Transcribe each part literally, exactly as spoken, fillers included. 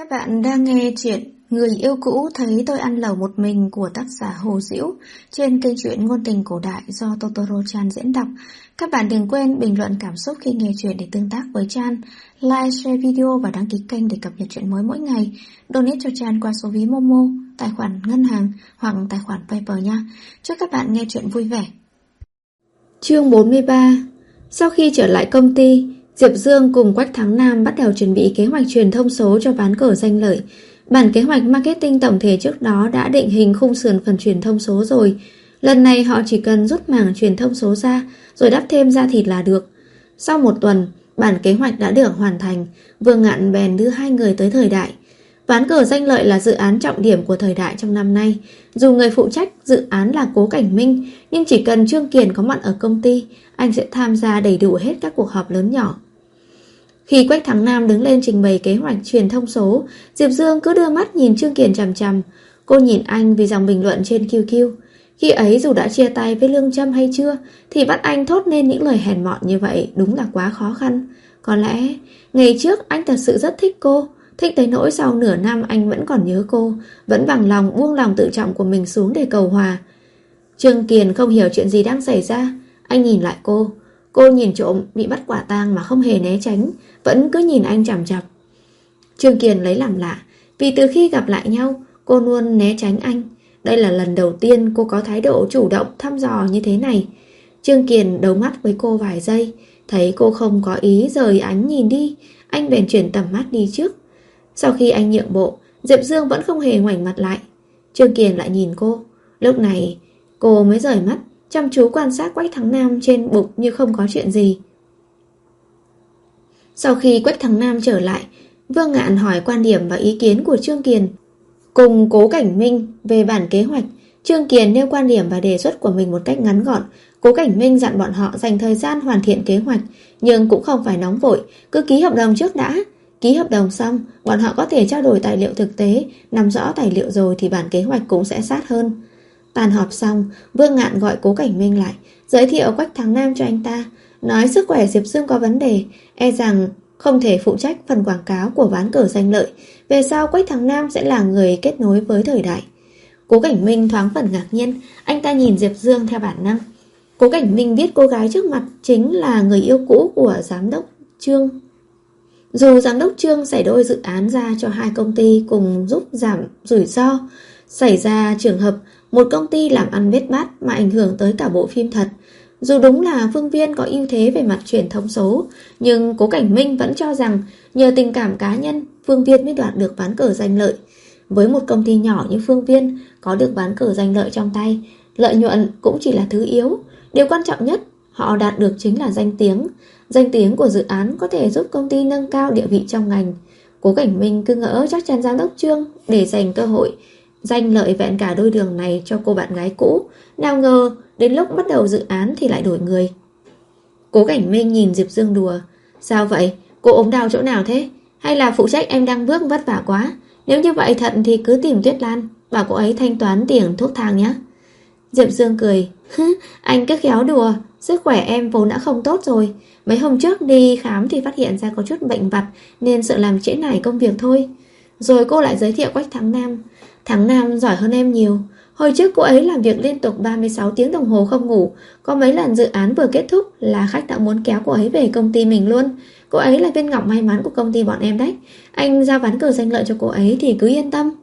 Các bạn đang nghe chuyện Người yêu cũ thấy tôi ăn lẩu một mình của tác giả Hồ Dĩu trên kênh truyện ngôn tình cổ đại do Totoro Chan diễn đọc. Các bạn đừng quên bình luận cảm xúc khi nghe chuyện để tương tác với Chan, like, share video và đăng ký kênh để cập nhật chuyện mới mỗi ngày. Donate cho Chan qua số ví Momo, tài khoản ngân hàng hoặc tài khoản PayPal nha. Chúc các bạn nghe chuyện vui vẻ. Chương bốn mươi ba. Sau khi trở lại công ty, Diệp Dương cùng Quách Thắng Nam bắt đầu chuẩn bị kế hoạch truyền thông số cho ván cờ danh lợi. Bản kế hoạch marketing tổng thể trước đó đã định hình khung sườn phần truyền thông số rồi. Lần này họ chỉ cần rút mảng truyền thông số ra, rồi đắp thêm da thịt là được. Sau một tuần, bản kế hoạch đã được hoàn thành. Vương Ngạn bèn đưa hai người tới Thời Đại. Ván cờ danh lợi là dự án trọng điểm của Thời Đại trong năm nay. Dù người phụ trách dự án là Cố Cảnh Minh, nhưng chỉ cần Trương Kiền có mặt ở công ty, anh sẽ tham gia đầy đủ hết các cuộc họp lớn nhỏ. Khi Quách Thắng Nam đứng lên trình bày kế hoạch truyền thông số, Diệp Dương cứ đưa mắt nhìn Trương Kiền chằm chằm. Cô nhìn anh vì dòng bình luận trên quy quy. Khi ấy dù đã chia tay với Lương Trâm hay chưa, thì bắt anh thốt nên những lời hèn mọn như vậy đúng là quá khó khăn. Có lẽ ngày trước anh thật sự rất thích cô, thích tới nỗi sau nửa năm anh vẫn còn nhớ cô, vẫn bằng lòng buông lòng tự trọng của mình xuống để cầu hòa. Trương Kiền không hiểu chuyện gì đang xảy ra. Anh nhìn lại cô. Cô nhìn trộm bị bắt quả tang mà không hề né tránh, vẫn cứ nhìn anh chằm chằm. Trương Kiền lấy làm lạ, vì từ khi gặp lại nhau, cô luôn né tránh anh. Đây là lần đầu tiên cô có thái độ chủ động thăm dò như thế này. Trương Kiền đấu mắt với cô vài giây, thấy cô không có ý rời ánh nhìn đi, anh bèn chuyển tầm mắt đi trước. Sau khi anh nhượng bộ, Diệp Dương vẫn không hề ngoảnh mặt lại. Trương Kiền lại nhìn cô. Lúc này cô mới rời mắt, chăm chú quan sát Quách Thắng Nam trên bục như không có chuyện gì. Sau khi Quách Thắng Nam trở lại, Vương Ngạn hỏi quan điểm và ý kiến của Trương Kiền cùng Cố Cảnh Minh về bản kế hoạch. Trương Kiền nêu quan điểm và đề xuất của mình một cách ngắn gọn. Cố Cảnh Minh dặn bọn họ dành thời gian hoàn thiện kế hoạch, nhưng cũng không phải nóng vội, cứ ký hợp đồng trước đã. Ký hợp đồng xong, bọn họ có thể trao đổi tài liệu thực tế, nắm rõ tài liệu rồi thì bản kế hoạch cũng sẽ sát hơn. Tàn họp xong, Vương Ngạn gọi Cố Cảnh Minh lại, giới thiệu Quách Thắng Nam cho anh ta, nói sức khỏe Diệp Dương có vấn đề, e rằng không thể phụ trách phần quảng cáo của ván cờ danh lợi. Về sau Quách Thắng Nam sẽ là người kết nối với Thời Đại. Cố Cảnh Minh thoáng phần ngạc nhiên, anh ta nhìn Diệp Dương theo bản năng. Cố Cảnh Minh biết cô gái trước mặt chính là người yêu cũ của giám đốc Trương. Dù giám đốc Trương xảy đôi dự án ra cho hai công ty cùng giúp giảm rủi ro, xảy ra trường hợp một công ty làm ăn bết bát mà ảnh hưởng tới cả bộ phim thật. Dù đúng là Phương Viên có ưu thế về mặt truyền thông số, nhưng Cố Cảnh Minh vẫn cho rằng nhờ tình cảm cá nhân, Phương Viên mới đoạt được ván cờ danh lợi. Với một công ty nhỏ như Phương Viên, có được ván cờ danh lợi trong tay, lợi nhuận cũng chỉ là thứ yếu. Điều quan trọng nhất họ đạt được chính là danh tiếng. Danh tiếng của dự án có thể giúp công ty nâng cao địa vị trong ngành. Cố Cảnh Minh cứ ngỡ chắc chắn giám đốc Trương để dành cơ hội danh lợi vẹn cả đôi đường này cho cô bạn gái cũ. Nào ngờ đến lúc bắt đầu dự án thì lại đổi người. Cố Cảnh Minh nhìn Diệp Dương đùa. Sao vậy? Cô ốm đau chỗ nào thế? Hay là phụ trách em đang bước vất vả quá? Nếu như vậy thật thì cứ tìm Tuyết Lan, bảo cô ấy thanh toán tiền thuốc thang nhé. Diệp Dương cười. Anh cứ khéo đùa, sức khỏe em vốn đã không tốt rồi. Mấy hôm trước đi khám thì phát hiện ra có chút bệnh vặt, nên sợ làm trễ nải công việc thôi. Rồi cô lại giới thiệu Quách Thắng Nam. Thắng Nam giỏi hơn em nhiều. Hồi trước cô ấy làm việc liên tục ba mươi sáu tiếng đồng hồ không ngủ. Có mấy lần dự án vừa kết thúc là khách đã muốn kéo cô ấy về công ty mình luôn. Cô ấy là viên ngọc may mắn của công ty bọn em đấy. Anh giao ván cờ danh lợi cho cô ấy thì cứ yên tâm.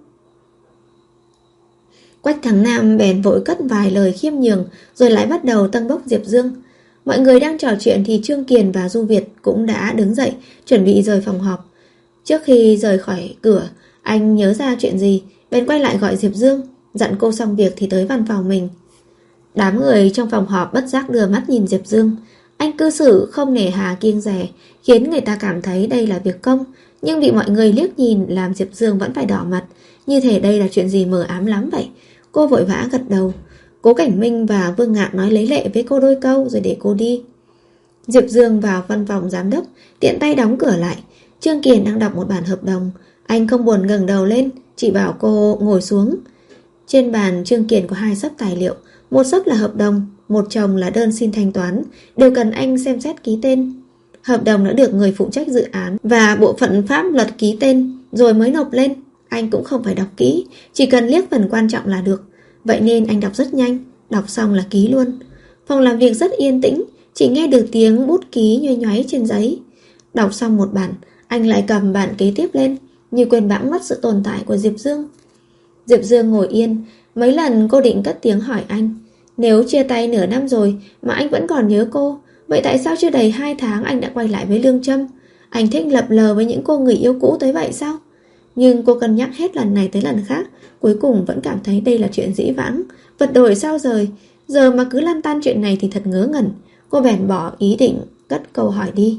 Quách Thắng Nam bèn vội cất vài lời khiêm nhường, rồi lại bắt đầu tâng bốc Diệp Dương. Mọi người đang trò chuyện thì Trương Kiền và Du Việt cũng đã đứng dậy, chuẩn bị rời phòng họp. Trước khi rời khỏi cửa, anh nhớ ra chuyện gì, bèn quay lại gọi Diệp Dương, dặn cô xong việc thì tới văn phòng mình. Đám người trong phòng họp bất giác đưa mắt nhìn Diệp Dương. Anh cư xử không nề hà kiêng dè, khiến người ta cảm thấy đây là việc công, nhưng bị mọi người liếc nhìn làm Diệp Dương vẫn phải đỏ mặt, như thể đây là chuyện gì mờ ám lắm vậy. Cô vội vã gật đầu. Cố Cảnh Minh và Vương Ngạn nói lấy lệ với cô đôi câu rồi để cô đi. Diệp Dương vào văn phòng giám đốc, tiện tay đóng cửa lại. Trương Kiền đang đọc một bản hợp đồng. Anh không buồn ngẩng đầu lên, chỉ bảo cô ngồi xuống. Trên bàn Trương Kiền có hai xấp tài liệu. Một xấp là hợp đồng, một chồng là đơn xin thanh toán, đều cần anh xem xét ký tên. Hợp đồng đã được người phụ trách dự án và bộ phận pháp luật ký tên. rồi mới nộp lên. Anh cũng không phải đọc kỹ, chỉ cần liếc phần quan trọng là được. Vậy nên anh đọc rất nhanh, đọc xong là ký luôn. Phòng làm việc rất yên tĩnh, chỉ nghe được tiếng bút ký nhoay nhoáy trên giấy. Đọc xong một bản, anh lại cầm bản kế tiếp lên, như quên bẵng mất sự tồn tại của Diệp Dương. Diệp Dương ngồi yên, mấy lần cô định cất tiếng hỏi anh. Nếu chia tay nửa năm rồi mà anh vẫn còn nhớ cô, vậy tại sao chưa đầy hai tháng anh đã quay lại với Lương Trâm? Anh thích lập lờ với những cô người yêu cũ tới vậy sao? Nhưng cô cân nhắc hết lần này tới lần khác, cuối cùng vẫn cảm thấy đây là chuyện dĩ vãng. Vật đổi sao rời, giờ mà cứ lăn tăn chuyện này thì thật ngớ ngẩn. Cô bèn bỏ ý định cất câu hỏi đi.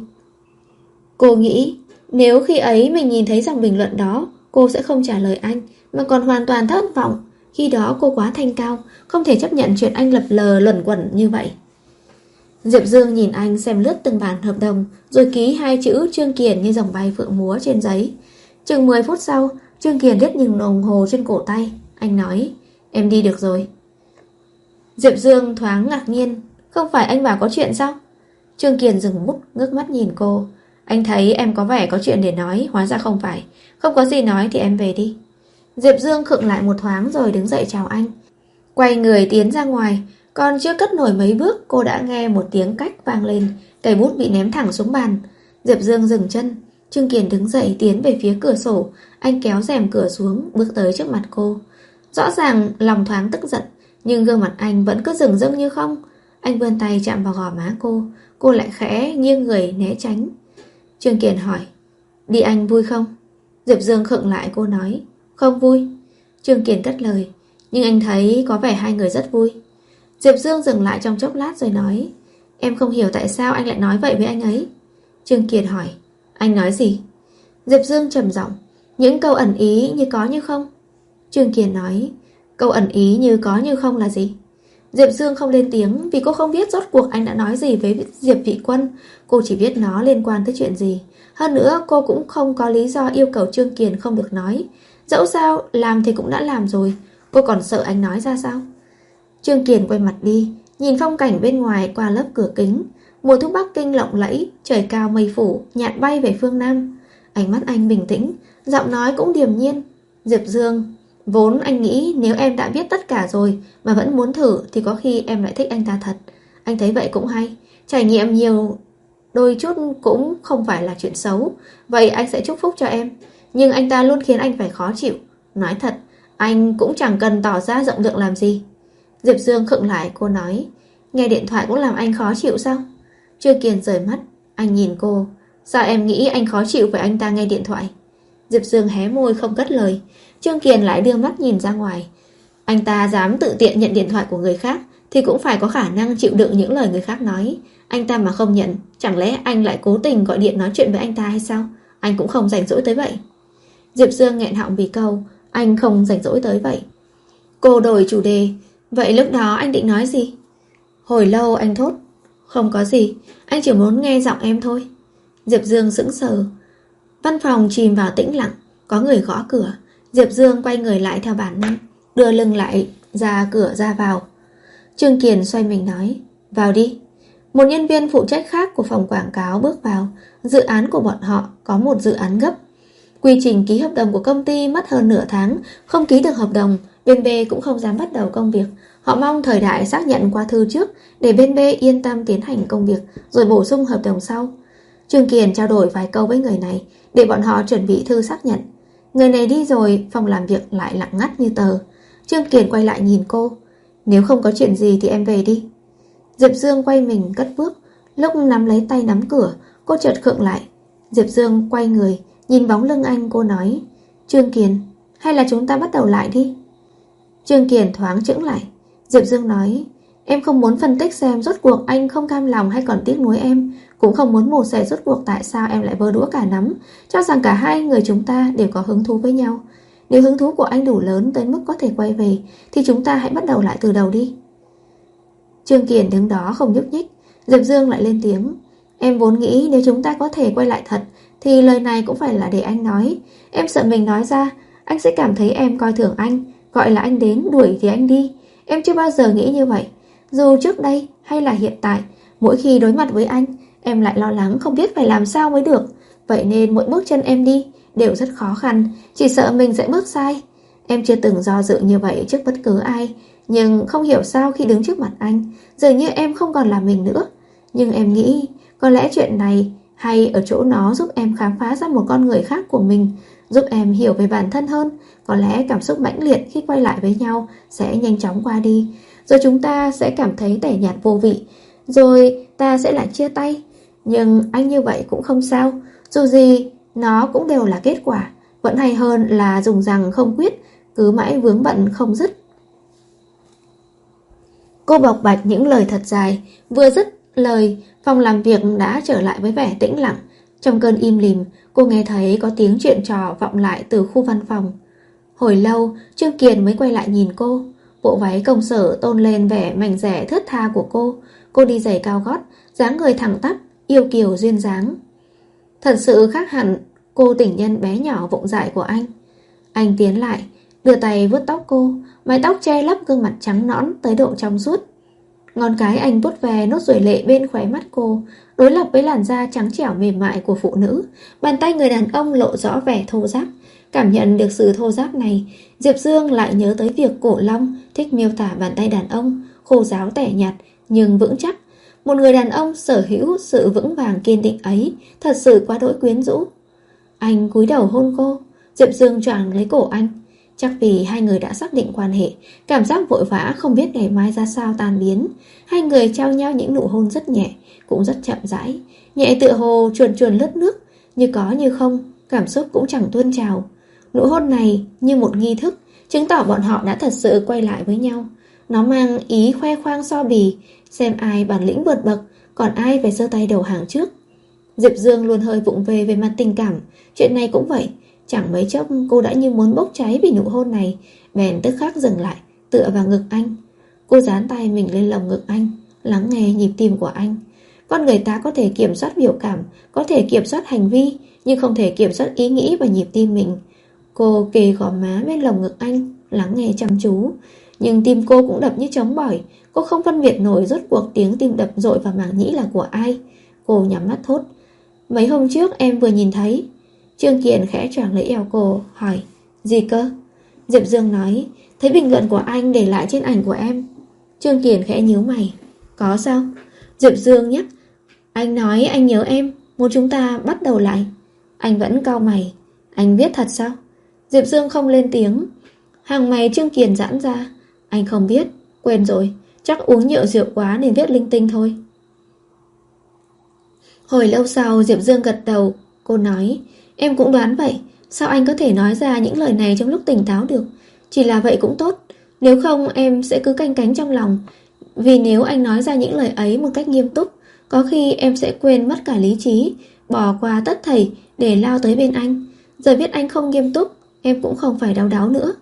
Cô nghĩ nếu khi ấy mình nhìn thấy dòng bình luận đó, cô sẽ không trả lời anh, mà còn hoàn toàn thất vọng. Khi đó cô quá thanh cao, không thể chấp nhận chuyện anh lập lờ luẩn quẩn như vậy. Diệp Dương nhìn anh xem lướt từng bản hợp đồng, rồi ký hai chữ Trương Kiền như dòng bay phượng múa trên giấy. Chừng mười phút sau, Trương Kiền liếc nhìn đồng hồ trên cổ tay. Anh nói, em đi được rồi. Diệp Dương thoáng ngạc nhiên, không phải anh bảo có chuyện sao? Trương Kiền dừng bút, ngước mắt nhìn cô. Anh thấy em có vẻ có chuyện để nói, hóa ra không phải. Không có gì nói thì em về đi. Diệp Dương khựng lại một thoáng rồi đứng dậy chào anh, quay người tiến ra ngoài. Còn chưa cất nổi mấy bước, cô đã nghe một tiếng cách vang lên, cây bút bị ném thẳng xuống bàn. Diệp Dương dừng chân. Trương Kiền đứng dậy tiến về phía cửa sổ. Anh kéo rèm cửa xuống, bước tới trước mặt cô. Rõ ràng lòng thoáng tức giận, nhưng gương mặt anh vẫn cứ dửng dưng như không. Anh vươn tay chạm vào gò má cô. Cô lại khẽ nghiêng người né tránh. Trương Kiền hỏi, đi anh vui không? Diệp Dương khựng lại, cô nói, không vui. Trương Kiền cất lời, nhưng anh thấy có vẻ hai người rất vui. Diệp Dương dừng lại trong chốc lát rồi nói, em không hiểu tại sao anh lại nói vậy với anh ấy. Trương Kiền hỏi, anh nói gì? Diệp Dương trầm giọng, những câu ẩn ý như có như không. Trương Kiền nói, câu ẩn ý như có như không là gì? Diệp Dương không lên tiếng vì cô không biết rốt cuộc anh đã nói gì với Diệp Vị Quân. Cô chỉ biết nó liên quan tới chuyện gì. Hơn nữa cô cũng không có lý do yêu cầu Trương Kiền không được nói. Dẫu sao làm thì cũng đã làm rồi, cô còn sợ anh nói ra sao? Trương Kiền quay mặt đi, nhìn phong cảnh bên ngoài qua lớp cửa kính. Mùa thu Bắc Kinh lộng lẫy, trời cao mây phủ, nhạt bay về phương Nam. Ánh mắt anh bình tĩnh, giọng nói cũng điềm nhiên. Diệp Dương, vốn anh nghĩ nếu em đã biết tất cả rồi mà vẫn muốn thử thì có khi em lại thích anh ta thật. Anh thấy vậy cũng hay, trải nghiệm nhiều đôi chút cũng không phải là chuyện xấu. Vậy anh sẽ chúc phúc cho em. Nhưng anh ta luôn khiến anh phải khó chịu. Nói thật, anh cũng chẳng cần tỏ ra rộng lượng làm gì. Diệp Dương khựng lại, cô nói, nghe điện thoại cũng làm anh khó chịu sao? Trương Kiền rời mắt, anh nhìn cô. Sao em nghĩ anh khó chịu với anh ta nghe điện thoại? Diệp Dương hé môi không cất lời. Trương Kiền lại đưa mắt nhìn ra ngoài. Anh ta dám tự tiện nhận điện thoại của người khác thì cũng phải có khả năng chịu đựng những lời người khác nói. Anh ta mà không nhận, chẳng lẽ anh lại cố tình gọi điện nói chuyện với anh ta hay sao? Anh cũng không rảnh rỗi tới vậy. Diệp Dương nghẹn họng vì câu anh không rảnh rỗi tới vậy. Cô đổi chủ đề. Vậy lúc đó anh định nói gì? Hồi lâu anh thốt, không có gì, anh chỉ muốn nghe giọng em thôi. Diệp Dương sững sờ. Văn phòng chìm vào tĩnh lặng. Có người gõ cửa. Diệp Dương quay người lại theo bản năng, đưa lưng lại ra cửa ra vào. Trương Kiền xoay mình nói, vào đi. Một nhân viên phụ trách khác của phòng quảng cáo bước vào. Dự án của bọn họ có một dự án gấp. Quy trình ký hợp đồng của công ty mất hơn nửa tháng. Không ký được hợp đồng, bên B cũng không dám bắt đầu công việc. Họ mong thời đại xác nhận qua thư trước để bên B yên tâm tiến hành công việc, rồi bổ sung hợp đồng sau. Trương Kiền trao đổi vài câu với người này để bọn họ chuẩn bị thư xác nhận. Người này đi rồi, phòng làm việc lại lặng ngắt như tờ. Trương Kiền quay lại nhìn cô. Nếu không có chuyện gì thì em về đi. Diệp Dương quay mình cất bước. Lúc nắm lấy tay nắm cửa, cô chợt khựng lại. Diệp Dương quay người, nhìn bóng lưng anh, cô nói, Trương Kiền, hay là chúng ta bắt đầu lại đi? Trương Kiền thoáng chững lại. Diệp Dương nói, em không muốn phân tích xem rốt cuộc anh không cam lòng hay còn tiếc nuối em. Cũng không muốn mổ xẻ rốt cuộc tại sao em lại vơ đũa cả nắm, cho rằng cả hai người chúng ta đều có hứng thú với nhau. Nếu hứng thú của anh đủ lớn tới mức có thể quay về thì chúng ta hãy bắt đầu lại từ đầu đi. Trương Kiền đứng đó không nhúc nhích. Diệp Dương lại lên tiếng, em vốn nghĩ nếu chúng ta có thể quay lại thật thì lời này cũng phải là để anh nói. Em sợ mình nói ra anh sẽ cảm thấy em coi thường anh, gọi là anh đến đuổi thì anh đi. Em chưa bao giờ nghĩ như vậy. Dù trước đây hay là hiện tại, mỗi khi đối mặt với anh, em lại lo lắng không biết phải làm sao mới được. Vậy nên mỗi bước chân em đi đều rất khó khăn, chỉ sợ mình sẽ bước sai. Em chưa từng do dự như vậy trước bất cứ ai, nhưng không hiểu sao khi đứng trước mặt anh, dường như em không còn là mình nữa. Nhưng em nghĩ có lẽ chuyện này hay ở chỗ nó giúp em khám phá ra một con người khác của mình, giúp em hiểu về bản thân hơn. Có lẽ cảm xúc mãnh liệt khi quay lại với nhau sẽ nhanh chóng qua đi, rồi chúng ta sẽ cảm thấy tẻ nhạt vô vị, rồi ta sẽ lại chia tay. Nhưng anh như vậy cũng không sao, dù gì nó cũng đều là kết quả. Vẫn hay hơn là dùng rằng không quyết, cứ mãi vướng bận không dứt. Cô bộc bạch những lời thật dài. Vừa dứt lời, phòng làm việc đã trở lại với vẻ tĩnh lặng. Trong cơn im lìm, cô nghe thấy có tiếng chuyện trò vọng lại từ khu văn phòng. Hồi lâu, Trương Kiền mới quay lại nhìn cô. Bộ váy công sở tôn lên vẻ mảnh dẻ thướt tha của cô. Cô đi giày cao gót, dáng người thẳng tắp, yêu kiều duyên dáng. Thật sự khác hẳn cô tình nhân bé nhỏ vụng dại của anh. Anh tiến lại, đưa tay vuốt tóc cô, mái tóc che lấp gương mặt trắng nõn tới độ trong suốt. Ngón cái anh vuốt về nốt ruồi lệ bên khóe mắt cô, đối lập với làn da trắng trẻo mềm mại của phụ nữ. Bàn tay người đàn ông lộ rõ vẻ thô ráp. Cảm nhận được sự thô ráp này, Diệp Dương lại nhớ tới việc Cổ Long thích miêu tả bàn tay đàn ông khô ráo tẻ nhạt nhưng vững chắc. Một người đàn ông sở hữu sự vững vàng kiên định ấy thật sự quá đỗi quyến rũ. Anh cúi đầu hôn cô. Diệp Dương choàng lấy cổ anh. Chắc vì hai người đã xác định quan hệ, cảm giác vội vã không biết ngày mai ra sao tan biến. Hai người trao nhau những nụ hôn rất nhẹ, cũng rất chậm rãi, nhẹ tựa hồ chuồn chuồn lướt nước, như có như không, cảm xúc cũng chẳng tuôn trào. Nụ hôn này như một nghi thức, chứng tỏ bọn họ đã thật sự quay lại với nhau. Nó mang ý khoe khoang so bì, xem ai bản lĩnh vượt bậc, còn ai phải giơ tay đầu hàng trước. Diệp Dương luôn hơi vụng về về mặt tình cảm, chuyện này cũng vậy. Chẳng mấy chốc cô đã như muốn bốc cháy vì nụ hôn này, bèn tức khắc dừng lại, tựa vào ngực anh. Cô dán tay mình lên lồng ngực anh, lắng nghe nhịp tim của anh. Con người ta có thể kiểm soát biểu cảm, có thể kiểm soát hành vi, nhưng không thể kiểm soát ý nghĩ và nhịp tim mình. Cô kề gò má bên lồng ngực anh, lắng nghe chăm chú. Nhưng tim cô cũng đập như trống bỏi. Cô không phân biệt nổi rốt cuộc tiếng tim đập dội vào màng nhĩ là của ai. Cô nhắm mắt thốt: "Mấy hôm trước em vừa nhìn thấy." Trương Kiền khẽ choàng lấy eo cô, hỏi: "Gì cơ?" Diệp Dương nói: "Thấy bình luận của anh để lại trên ảnh của em." Trương Kiền khẽ nhíu mày: "Có sao?" Diệp Dương nhắc: "Anh nói anh nhớ em, muốn chúng ta bắt đầu lại." Anh vẫn cau mày: "Anh viết thật sao?" Diệp Dương không lên tiếng. Hàng mày Trương Kiền giãn ra: "Anh không biết, quên rồi, chắc uống nhựa rượu quá nên viết linh tinh thôi." Hồi lâu sau Diệp Dương gật đầu. Cô nói: "Em cũng đoán vậy. Sao anh có thể nói ra những lời này trong lúc tỉnh táo được? Chỉ là vậy cũng tốt. Nếu không em sẽ cứ canh cánh trong lòng. Vì nếu anh nói ra những lời ấy một cách nghiêm túc, có khi em sẽ quên mất cả lý trí, bỏ qua tất thảy để lao tới bên anh. Giờ biết anh không nghiêm túc, em cũng không phải đau đáu nữa."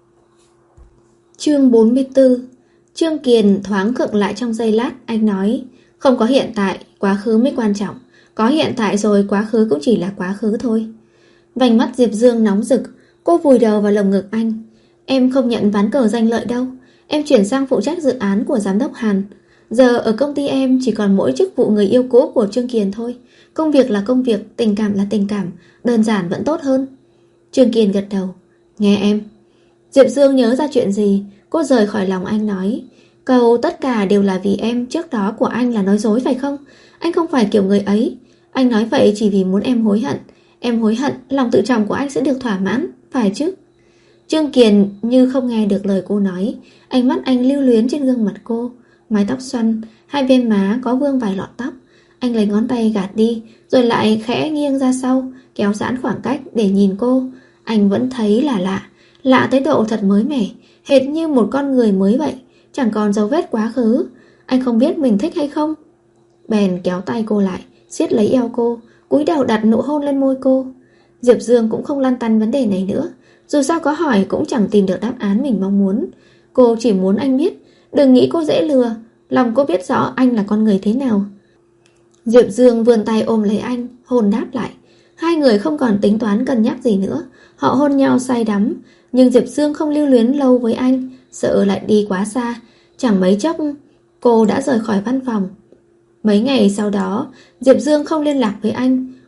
Chương bốn mươi tư. Trương Kiền thoáng khựng lại trong giây lát. Anh nói: "Không có hiện tại, quá khứ mới quan trọng. Có hiện tại rồi, quá khứ cũng chỉ là quá khứ thôi." Vành mắt Diệp Dương nóng rực. Cô vùi đầu vào lồng ngực anh. "Em không nhận ván cờ danh lợi đâu. Em chuyển sang phụ trách dự án của giám đốc Hàn. Giờ ở công ty em chỉ còn mỗi chức vụ người yêu cũ của Trương Kiền thôi. Công việc là công việc, tình cảm là tình cảm, đơn giản vẫn tốt hơn." Trương Kiền gật đầu: "Nghe em." Diệp Dương nhớ ra chuyện gì. Cô rời khỏi lòng anh nói: "Câu tất cả đều là vì em trước đó của anh là nói dối phải không? Anh không phải kiểu người ấy. Anh nói vậy chỉ vì muốn em hối hận. Em hối hận, lòng tự trọng của anh sẽ được thỏa mãn, phải chứ?" Trương Kiền như không nghe được lời cô nói. Ánh mắt anh lưu luyến trên gương mặt cô. Mái tóc xoăn, hai bên má có vương vài lọn tóc. Anh lấy ngón tay gạt đi, rồi lại khẽ nghiêng ra sau, kéo giãn khoảng cách để nhìn cô. Anh vẫn thấy là lạ, lạ tới độ thật mới mẻ, hệt như một con người mới vậy, chẳng còn dấu vết quá khứ. Anh không biết mình thích hay không. Bèn kéo tay cô lại, siết lấy eo cô, cúi đầu đặt nụ hôn lên môi cô. Diệp Dương cũng không lăn tăn vấn đề này nữa. Dù sao có hỏi cũng chẳng tìm được đáp án mình mong muốn. Cô chỉ muốn anh biết, đừng nghĩ cô dễ lừa. Lòng cô biết rõ anh là con người thế nào. Diệp Dương vươn tay ôm lấy anh, hôn đáp lại. Hai người không còn tính toán cân nhắc gì nữa. Họ hôn nhau say đắm. Nhưng Diệp Dương không lưu luyến lâu với anh, sợ lại đi quá xa. Chẳng mấy chốc cô đã rời khỏi văn phòng. Mấy ngày sau đó Diệp Dương không liên lạc với anh.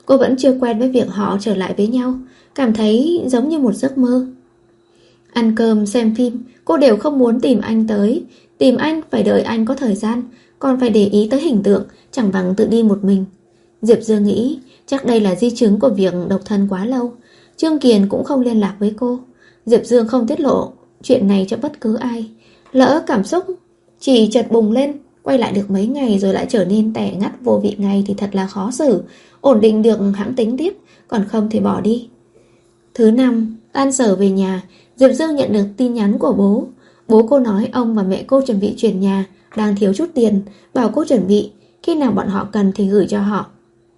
Cô vẫn chưa quen với việc họ trở lại với nhau, cảm thấy giống như một giấc mơ. Ăn cơm, xem phim, cô đều không muốn tìm anh tới. Tìm anh phải đợi anh có thời gian, còn phải để ý tới hình tượng, chẳng bằng tự đi một mình. Diệp Dương nghĩ chắc đây là di chứng của việc độc thân quá lâu. Trương Kiền cũng không liên lạc với cô. Diệp Dương không tiết lộ chuyện này cho bất cứ ai. Lỡ cảm xúc chỉ chợt bùng lên, quay lại được mấy ngày rồi lại trở nên tẻ ngắt vô vị ngay thì thật là khó xử. Ổn định được hãng tính tiếp, còn không thì bỏ đi. Thứ năm, tan sở về nhà, Diệp Dương nhận được tin nhắn của bố. Bố cô nói ông và mẹ cô chuẩn bị chuyển nhà, đang thiếu chút tiền, bảo cô chuẩn bị, khi nào bọn họ cần thì gửi cho họ.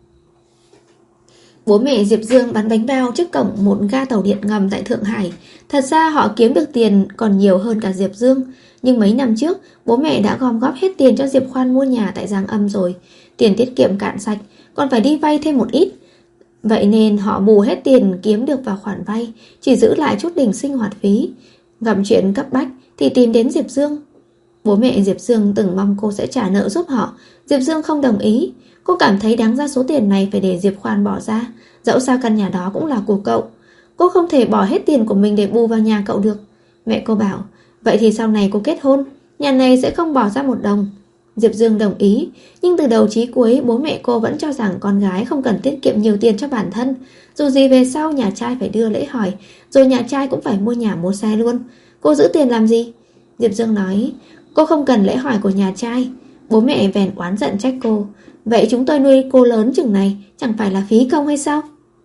Bố mẹ Diệp Dương bán bánh bao trước cổng một ga tàu điện ngầm tại Thượng Hải. Thật ra họ kiếm được tiền còn nhiều hơn cả Diệp Dương. Nhưng mấy năm trước, bố mẹ đã gom góp hết tiền cho Diệp Khoan mua nhà tại Giang Âm rồi. Tiền tiết kiệm cạn sạch, còn phải đi vay thêm một ít. Vậy nên họ bù hết tiền kiếm được vào khoản vay, chỉ giữ lại chút đỉnh sinh hoạt phí. Gặp chuyện cấp bách thì tìm đến Diệp Dương. Bố mẹ Diệp Dương từng mong cô sẽ trả nợ giúp họ. Diệp Dương không đồng ý. Cô cảm thấy đáng ra số tiền này phải để Diệp Khoan bỏ ra. Dẫu sao căn nhà đó cũng là của cậu. Cô không thể bỏ hết tiền của mình để bù vào nhà cậu được. Mẹ cô bảo, vậy thì sau này cô kết hôn, nhà này sẽ không bỏ ra một đồng. Diệp Dương đồng ý, nhưng từ đầu chí cuối bố mẹ cô vẫn cho rằng con gái không cần tiết kiệm nhiều tiền cho bản thân. Dù gì về sau nhà trai phải đưa lễ hỏi, rồi nhà trai cũng phải mua nhà mua xe luôn. Cô giữ tiền làm gì? Diệp Dương nói, cô không cần lễ hỏi của nhà trai. Bố mẹ vèn oán giận trách cô. Vậy chúng tôi nuôi cô lớn chừng này chẳng phải là phí công hay sao?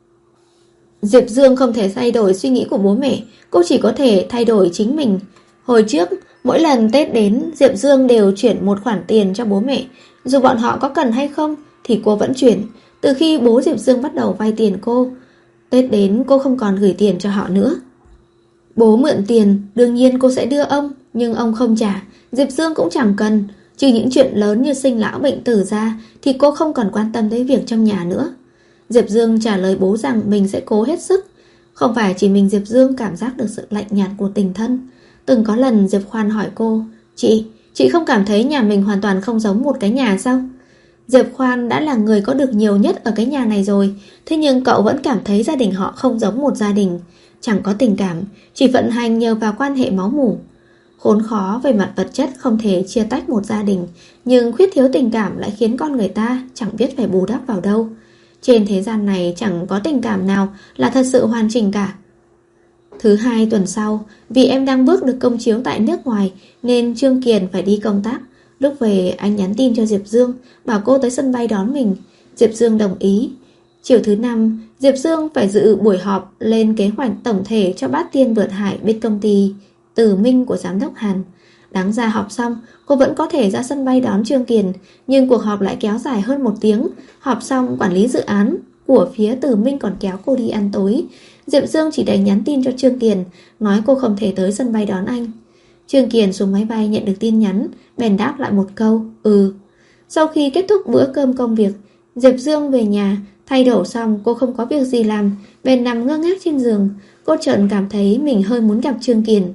Diệp Dương không thể thay đổi suy nghĩ của bố mẹ, cô chỉ có thể thay đổi chính mình. Hồi trước, mỗi lần Tết đến, Diệp Dương đều chuyển một khoản tiền cho bố mẹ. Dù bọn họ có cần hay không thì cô vẫn chuyển. Từ khi bố Diệp Dương bắt đầu vay tiền cô, Tết đến cô không còn gửi tiền cho họ nữa. Bố mượn tiền, đương nhiên cô sẽ đưa ông, nhưng ông không trả, Diệp Dương cũng chẳng cần. Trừ những chuyện lớn như sinh lão bệnh tử ra thì cô không còn quan tâm tới việc trong nhà nữa. Diệp Dương trả lời bố rằng mình sẽ cố hết sức. Không phải chỉ mình Diệp Dương cảm giác được sự lạnh nhạt của tình thân. Từng có lần Diệp Khoan hỏi cô, Chị, chị không cảm thấy nhà mình hoàn toàn không giống một cái nhà sao? Diệp Khoan đã là người có được nhiều nhất ở cái nhà này rồi, thế nhưng cậu vẫn cảm thấy gia đình họ không giống một gia đình. Chẳng có tình cảm, chỉ vận hành nhờ vào quan hệ máu mủ. Khốn khó về mặt vật chất không thể chia tách một gia đình, nhưng khuyết thiếu tình cảm lại khiến con người ta chẳng biết phải bù đắp vào đâu. Trên thế gian này chẳng có tình cảm nào là thật sự hoàn chỉnh cả. Thứ hai tuần sau, vì em đang bước được công chiếu tại nước ngoài nên Trương Kiền phải đi công tác. Lúc về anh nhắn tin cho Diệp Dương, bảo cô tới sân bay đón mình. Diệp Dương đồng ý. Chiều thứ năm, Diệp Dương phải dự buổi họp lên kế hoạch tổng thể cho Bát Tiên Vượt Hải bên công ty Từ Minh của giám đốc Hàn. Đáng ra họp xong, cô vẫn có thể ra sân bay đón Trương Kiền, nhưng cuộc họp lại kéo dài hơn một tiếng. Họp xong, quản lý dự án của phía Từ Minh còn kéo cô đi ăn tối. Diệp Dương chỉ đành nhắn tin cho Trương Kiền, nói cô không thể tới sân bay đón anh. Trương Kiền xuống máy bay nhận được tin nhắn, bèn đáp lại một câu, ừ. Sau khi kết thúc bữa cơm công việc, Diệp Dương về nhà, thay đổi xong cô không có việc gì làm, bèn nằm ngơ ngác trên giường. Cô chợt cảm thấy mình hơi muốn gặp Trương Kiền.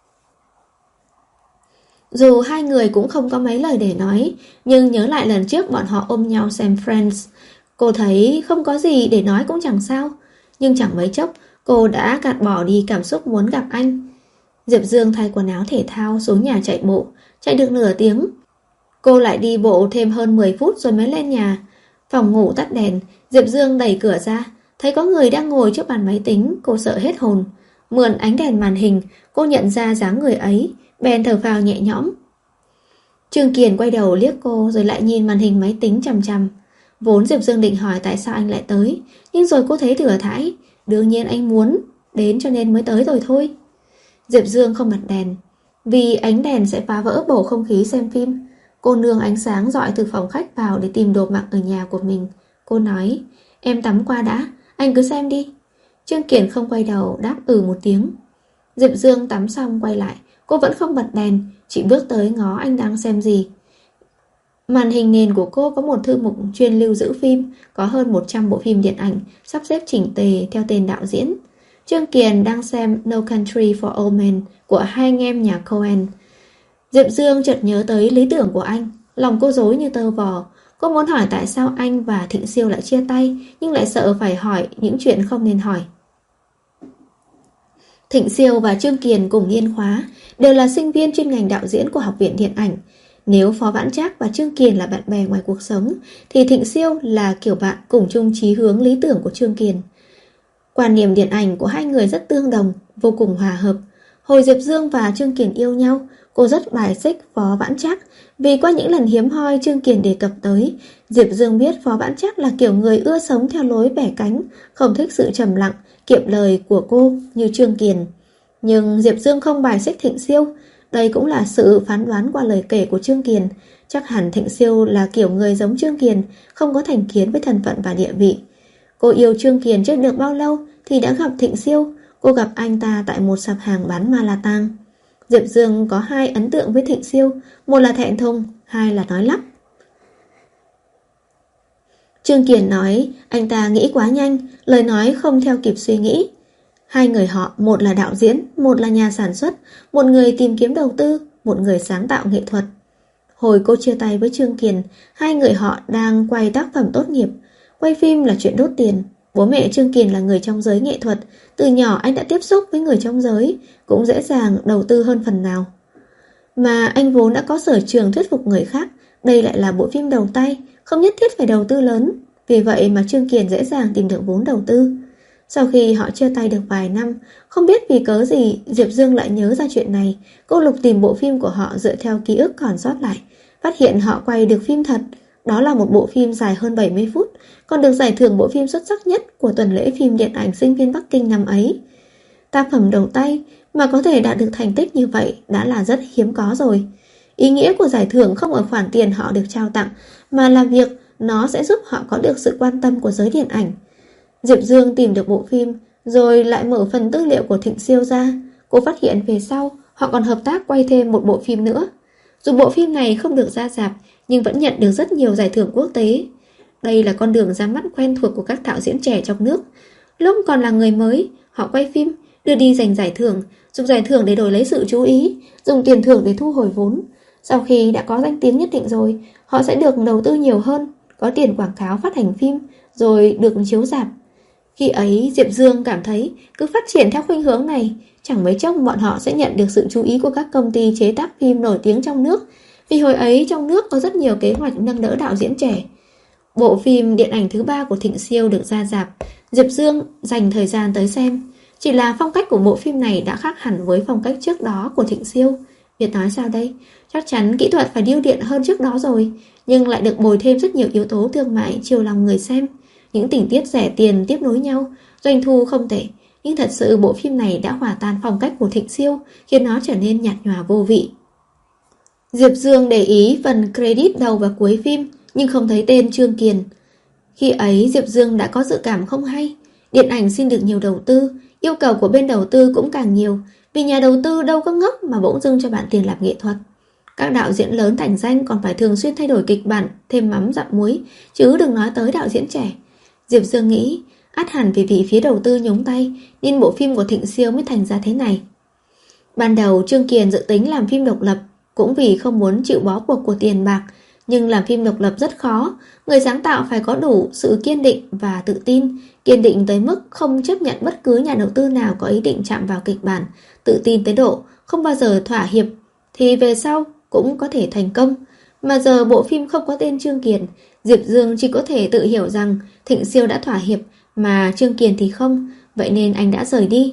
Dù hai người cũng không có mấy lời để nói, nhưng nhớ lại lần trước bọn họ ôm nhau xem Friends, cô thấy không có gì để nói cũng chẳng sao. Nhưng chẳng mấy chốc, cô đã gạt bỏ đi cảm xúc muốn gặp anh. Diệp Dương thay quần áo thể thao xuống nhà chạy bộ, chạy được nửa tiếng. Cô lại đi bộ thêm hơn mười phút rồi mới lên nhà. Phòng ngủ tắt đèn, Diệp Dương đẩy cửa ra, thấy có người đang ngồi trước bàn máy tính, cô sợ hết hồn. Mượn ánh đèn màn hình, cô nhận ra dáng người ấy, bèn thở phào nhẹ nhõm. Trương Kiền quay đầu liếc cô rồi lại nhìn màn hình máy tính chằm chằm. Vốn Diệp Dương định hỏi tại sao anh lại tới, nhưng rồi cô thấy thừa thãi. Đương nhiên anh muốn đến cho nên mới tới rồi thôi. Diệp Dương không bật đèn, vì ánh đèn sẽ phá vỡ bầu không khí xem phim. Cô nương ánh sáng rọi từ phòng khách vào để tìm đồ mặc ở nhà của mình. Cô nói, em tắm qua đã, anh cứ xem đi. Trương Kiền không quay đầu, đáp ừ một tiếng. Diệp Dương tắm xong quay lại, cô vẫn không bật đèn, chỉ bước tới ngó anh đang xem gì. Màn hình nền của cô có một thư mục chuyên lưu giữ phim, có hơn một trăm bộ phim điện ảnh, sắp xếp chỉnh tề theo tên đạo diễn. Trương Kiền đang xem No Country for Old Men của hai anh em nhà Coen. Diệp Dương chợt nhớ tới lý tưởng của anh, lòng cô rối như tơ vò. Cô muốn hỏi tại sao anh và Thịnh Siêu lại chia tay, nhưng lại sợ phải hỏi những chuyện không nên hỏi. Thịnh Siêu và Trương Kiền cùng niên khóa, đều là sinh viên chuyên ngành đạo diễn của Học viện Điện ảnh. Nếu Phó Vãn Trác và Trương Kiền là bạn bè ngoài cuộc sống, thì Thịnh Siêu là kiểu bạn cùng chung chí hướng lý tưởng của Trương Kiền. Quan niệm điện ảnh của hai người rất tương đồng, vô cùng hòa hợp. Hồi Diệp Dương và Trương Kiền yêu nhau, cô rất bài xích Phó Vãn Trác, vì qua những lần hiếm hoi Trương Kiền đề cập tới, Diệp Dương biết Phó Vãn Trác là kiểu người ưa sống theo lối bẻ cánh, không thích sự trầm lặng, kiệm lời của cô như Trương Kiền. Nhưng Diệp Dương không bài xích Thịnh Siêu. Đây cũng là sự phán đoán qua lời kể của Trương Kiền. Chắc hẳn Thịnh Siêu là kiểu người giống Trương Kiền, không có thành kiến với thân phận và địa vị. Cô yêu Trương Kiền chưa được bao lâu thì đã gặp Thịnh Siêu. Cô gặp anh ta tại một sạp hàng bán ma la tang. Diệp Dương có hai ấn tượng với Thịnh Siêu, một là thẹn thùng, hai là nói lắp. Trương Kiền nói anh ta nghĩ quá nhanh, lời nói không theo kịp suy nghĩ. Hai người họ, một là đạo diễn, một là nhà sản xuất, một người tìm kiếm đầu tư, một người sáng tạo nghệ thuật. Hồi cô chia tay với Trương Kiền, hai người họ đang quay tác phẩm tốt nghiệp. Quay phim là chuyện đốt tiền. Bố mẹ Trương Kiền là người trong giới nghệ thuật, từ nhỏ anh đã tiếp xúc với người trong giới, cũng dễ dàng đầu tư hơn phần nào. Mà anh vốn đã có sở trường thuyết phục người khác, đây lại là bộ phim đầu tay, không nhất thiết phải đầu tư lớn. Vì vậy mà Trương Kiền dễ dàng tìm được vốn đầu tư. Sau khi họ chia tay được vài năm, không biết vì cớ gì Diệp Dương lại nhớ ra chuyện này. Cô lục tìm bộ phim của họ dựa theo ký ức còn sót lại, phát hiện họ quay được phim thật. Đó là một bộ phim dài hơn bảy mươi phút, còn được giải thưởng bộ phim xuất sắc nhất của tuần lễ phim điện ảnh sinh viên Bắc Kinh năm ấy. Tác phẩm đầu tay mà có thể đạt được thành tích như vậy đã là rất hiếm có rồi. Ý nghĩa của giải thưởng không ở khoản tiền họ được trao tặng, mà là việc nó sẽ giúp họ có được sự quan tâm của giới điện ảnh. Diệp Dương tìm được bộ phim, rồi lại mở phần tư liệu của Thịnh Siêu ra. Cô phát hiện về sau, họ còn hợp tác quay thêm một bộ phim nữa. Dù bộ phim này không được ra rạp, nhưng vẫn nhận được rất nhiều giải thưởng quốc tế. Đây là con đường ra mắt quen thuộc của các đạo diễn trẻ trong nước. Lúc còn là người mới, họ quay phim, đưa đi giành giải thưởng, dùng giải thưởng để đổi lấy sự chú ý, dùng tiền thưởng để thu hồi vốn. Sau khi đã có danh tiếng nhất định rồi, họ sẽ được đầu tư nhiều hơn, có tiền quảng cáo phát hành phim, rồi được chiếu rạp. Khi ấy Diệp Dương cảm thấy cứ phát triển theo khuynh hướng này, chẳng mấy chốc bọn họ sẽ nhận được sự chú ý của các công ty chế tác phim nổi tiếng trong nước. Vì hồi ấy trong nước có rất nhiều kế hoạch nâng đỡ đạo diễn trẻ. Bộ phim điện ảnh thứ ba của Thịnh Siêu được ra rạp, Diệp Dương dành thời gian tới xem. Chỉ là phong cách của bộ phim này đã khác hẳn với phong cách trước đó của Thịnh Siêu. Việt nói sao đây? Chắc chắn kỹ thuật phải điêu điện hơn trước đó rồi, nhưng lại được bồi thêm rất nhiều yếu tố thương mại chiều lòng người xem. Những tình tiết rẻ tiền tiếp nối nhau, doanh thu không tệ, nhưng thật sự bộ phim này đã hòa tan phong cách của Thịnh Siêu, khiến nó trở nên nhạt nhòa vô vị. Diệp Dương để ý phần credit đầu và cuối phim, nhưng không thấy tên Trương Kiền. Khi ấy Diệp Dương đã có dự cảm không hay. Điện ảnh xin được nhiều đầu tư, yêu cầu của bên đầu tư cũng càng nhiều, vì nhà đầu tư đâu có ngốc mà bỗng dưng cho bạn tiền làm nghệ thuật. Các đạo diễn lớn thành danh còn phải thường xuyên thay đổi kịch bản, thêm mắm dặm muối, chứ đừng nói tới đạo diễn trẻ. Diệp Dương nghĩ, ắt hẳn vì vị phía đầu tư nhúng tay, nên bộ phim của Thịnh Siêu mới thành ra thế này. Ban đầu Trương Kiền dự tính làm phim độc lập, cũng vì không muốn chịu bó buộc của tiền bạc. Nhưng làm phim độc lập rất khó, người sáng tạo phải có đủ sự kiên định và tự tin, kiên định tới mức không chấp nhận bất cứ nhà đầu tư nào có ý định chạm vào kịch bản, tự tin tới độ không bao giờ thỏa hiệp, thì về sau cũng có thể thành công. Mà giờ bộ phim không có tên Trương Kiền, Diệp Dương chỉ có thể tự hiểu rằng Thịnh Siêu đã thỏa hiệp, mà Trương Kiền thì không, vậy nên anh đã rời đi.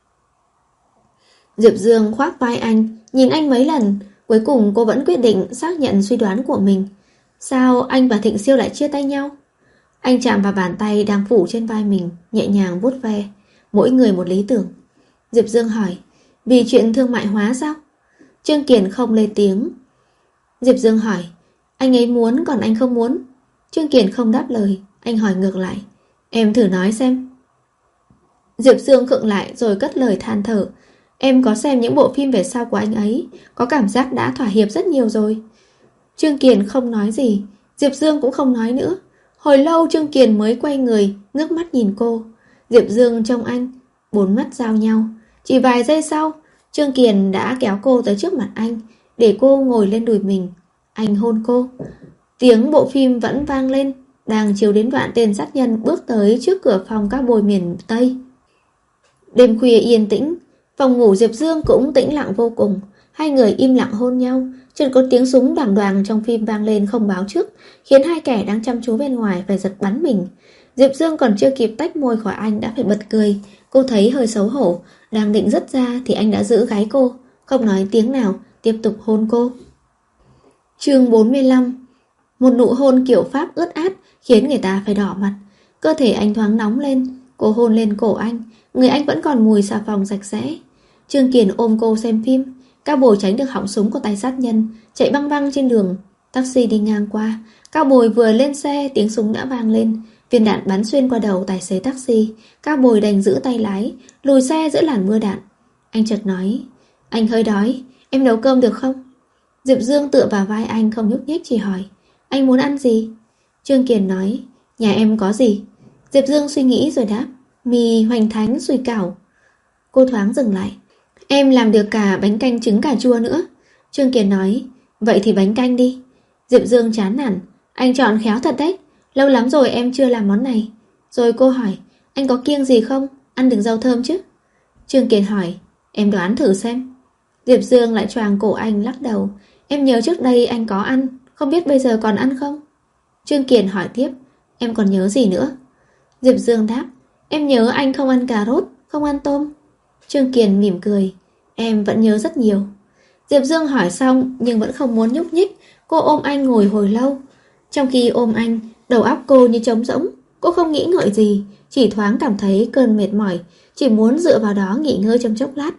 Diệp Dương khoác vai anh, nhìn anh mấy lần, cuối cùng cô vẫn quyết định xác nhận suy đoán của mình. Sao anh và Thịnh Siêu lại chia tay nhau? Anh chạm vào bàn tay đang phủ trên vai mình, nhẹ nhàng vuốt ve. Mỗi người một lý tưởng. Diệp Dương hỏi, vì chuyện thương mại hóa sao? Trương Kiền không lên tiếng. Diệp Dương hỏi, anh ấy muốn còn anh không muốn? Trương Kiền không đáp lời. Anh hỏi ngược lại, em thử nói xem. Diệp Dương khựng lại rồi cất lời than thở. Em có xem những bộ phim về sau của anh ấy, có cảm giác đã thỏa hiệp rất nhiều rồi. Trương Kiền không nói gì, Diệp Dương cũng không nói nữa. Hồi lâu Trương Kiền mới quay người, ngước mắt nhìn cô. Diệp Dương trông anh, bốn mắt giao nhau. Chỉ vài giây sau, Trương Kiền đã kéo cô tới trước mặt anh, để cô ngồi lên đùi mình. Anh hôn cô. Tiếng bộ phim vẫn vang lên, đang chiếu đến đoạn tên sát nhân bước tới trước cửa phòng các bồi miền Tây. Đêm khuya yên tĩnh, phòng ngủ Diệp Dương cũng tĩnh lặng vô cùng. Hai người im lặng hôn nhau. Chợt có tiếng súng đoàng đoàng trong phim vang lên không báo trước, khiến hai kẻ đang chăm chú bên ngoài phải giật bắn mình. Diệp Dương còn chưa kịp tách môi khỏi anh đã phải bật cười. Cô thấy hơi xấu hổ, đang định dứt ra thì anh đã giữ gáy cô, không nói tiếng nào, tiếp tục hôn cô. Chương bốn mươi lăm. Một nụ hôn kiểu Pháp ướt át khiến người ta phải đỏ mặt. Cơ thể anh thoáng nóng lên. Cô hôn lên cổ anh. Người anh vẫn còn mùi xà phòng sạch sẽ. Trương Kiền ôm cô xem phim. Cao Bồi tránh được họng súng của tay sát nhân, chạy băng băng trên đường. Taxi đi ngang qua. Cao Bồi vừa lên xe, tiếng súng đã vang lên. Viên đạn bắn xuyên qua đầu tài xế taxi. Cao Bồi đành giữ tay lái, lùi xe giữa làn mưa đạn. Anh chợt nói: Anh hơi đói, em nấu cơm được không? Diệp Dương tựa vào vai anh không nhúc nhích, chỉ hỏi: Anh muốn ăn gì? Trương Kiền nói: Nhà em có gì? Diệp Dương suy nghĩ rồi đáp: Mì hoành thánh sùi cảo. Cô thoáng dừng lại: Em làm được cả bánh canh trứng cà chua nữa. Trương Kiền nói: Vậy thì bánh canh đi. Diệp Dương chán nản: Anh chọn khéo thật đấy, lâu lắm rồi em chưa làm món này. Rồi cô hỏi: Anh có kiêng gì không? Ăn được rau thơm chứ? Trương Kiền hỏi: Em đoán thử xem. Diệp Dương lại choàng cổ anh, lắc đầu: Em nhớ trước đây anh có ăn, không biết bây giờ còn ăn không? Trương Kiền hỏi tiếp: Em còn nhớ gì nữa? Diệp Dương đáp: Em nhớ anh không ăn cà rốt, không ăn tôm. Trương Kiền mỉm cười: Em vẫn nhớ rất nhiều. Diệp Dương hỏi xong nhưng vẫn không muốn nhúc nhích. Cô ôm anh ngồi hồi lâu. Trong khi ôm anh, đầu óc cô như trống rỗng. Cô không nghĩ ngợi gì, chỉ thoáng cảm thấy cơn mệt mỏi, chỉ muốn dựa vào đó nghỉ ngơi trong chốc lát.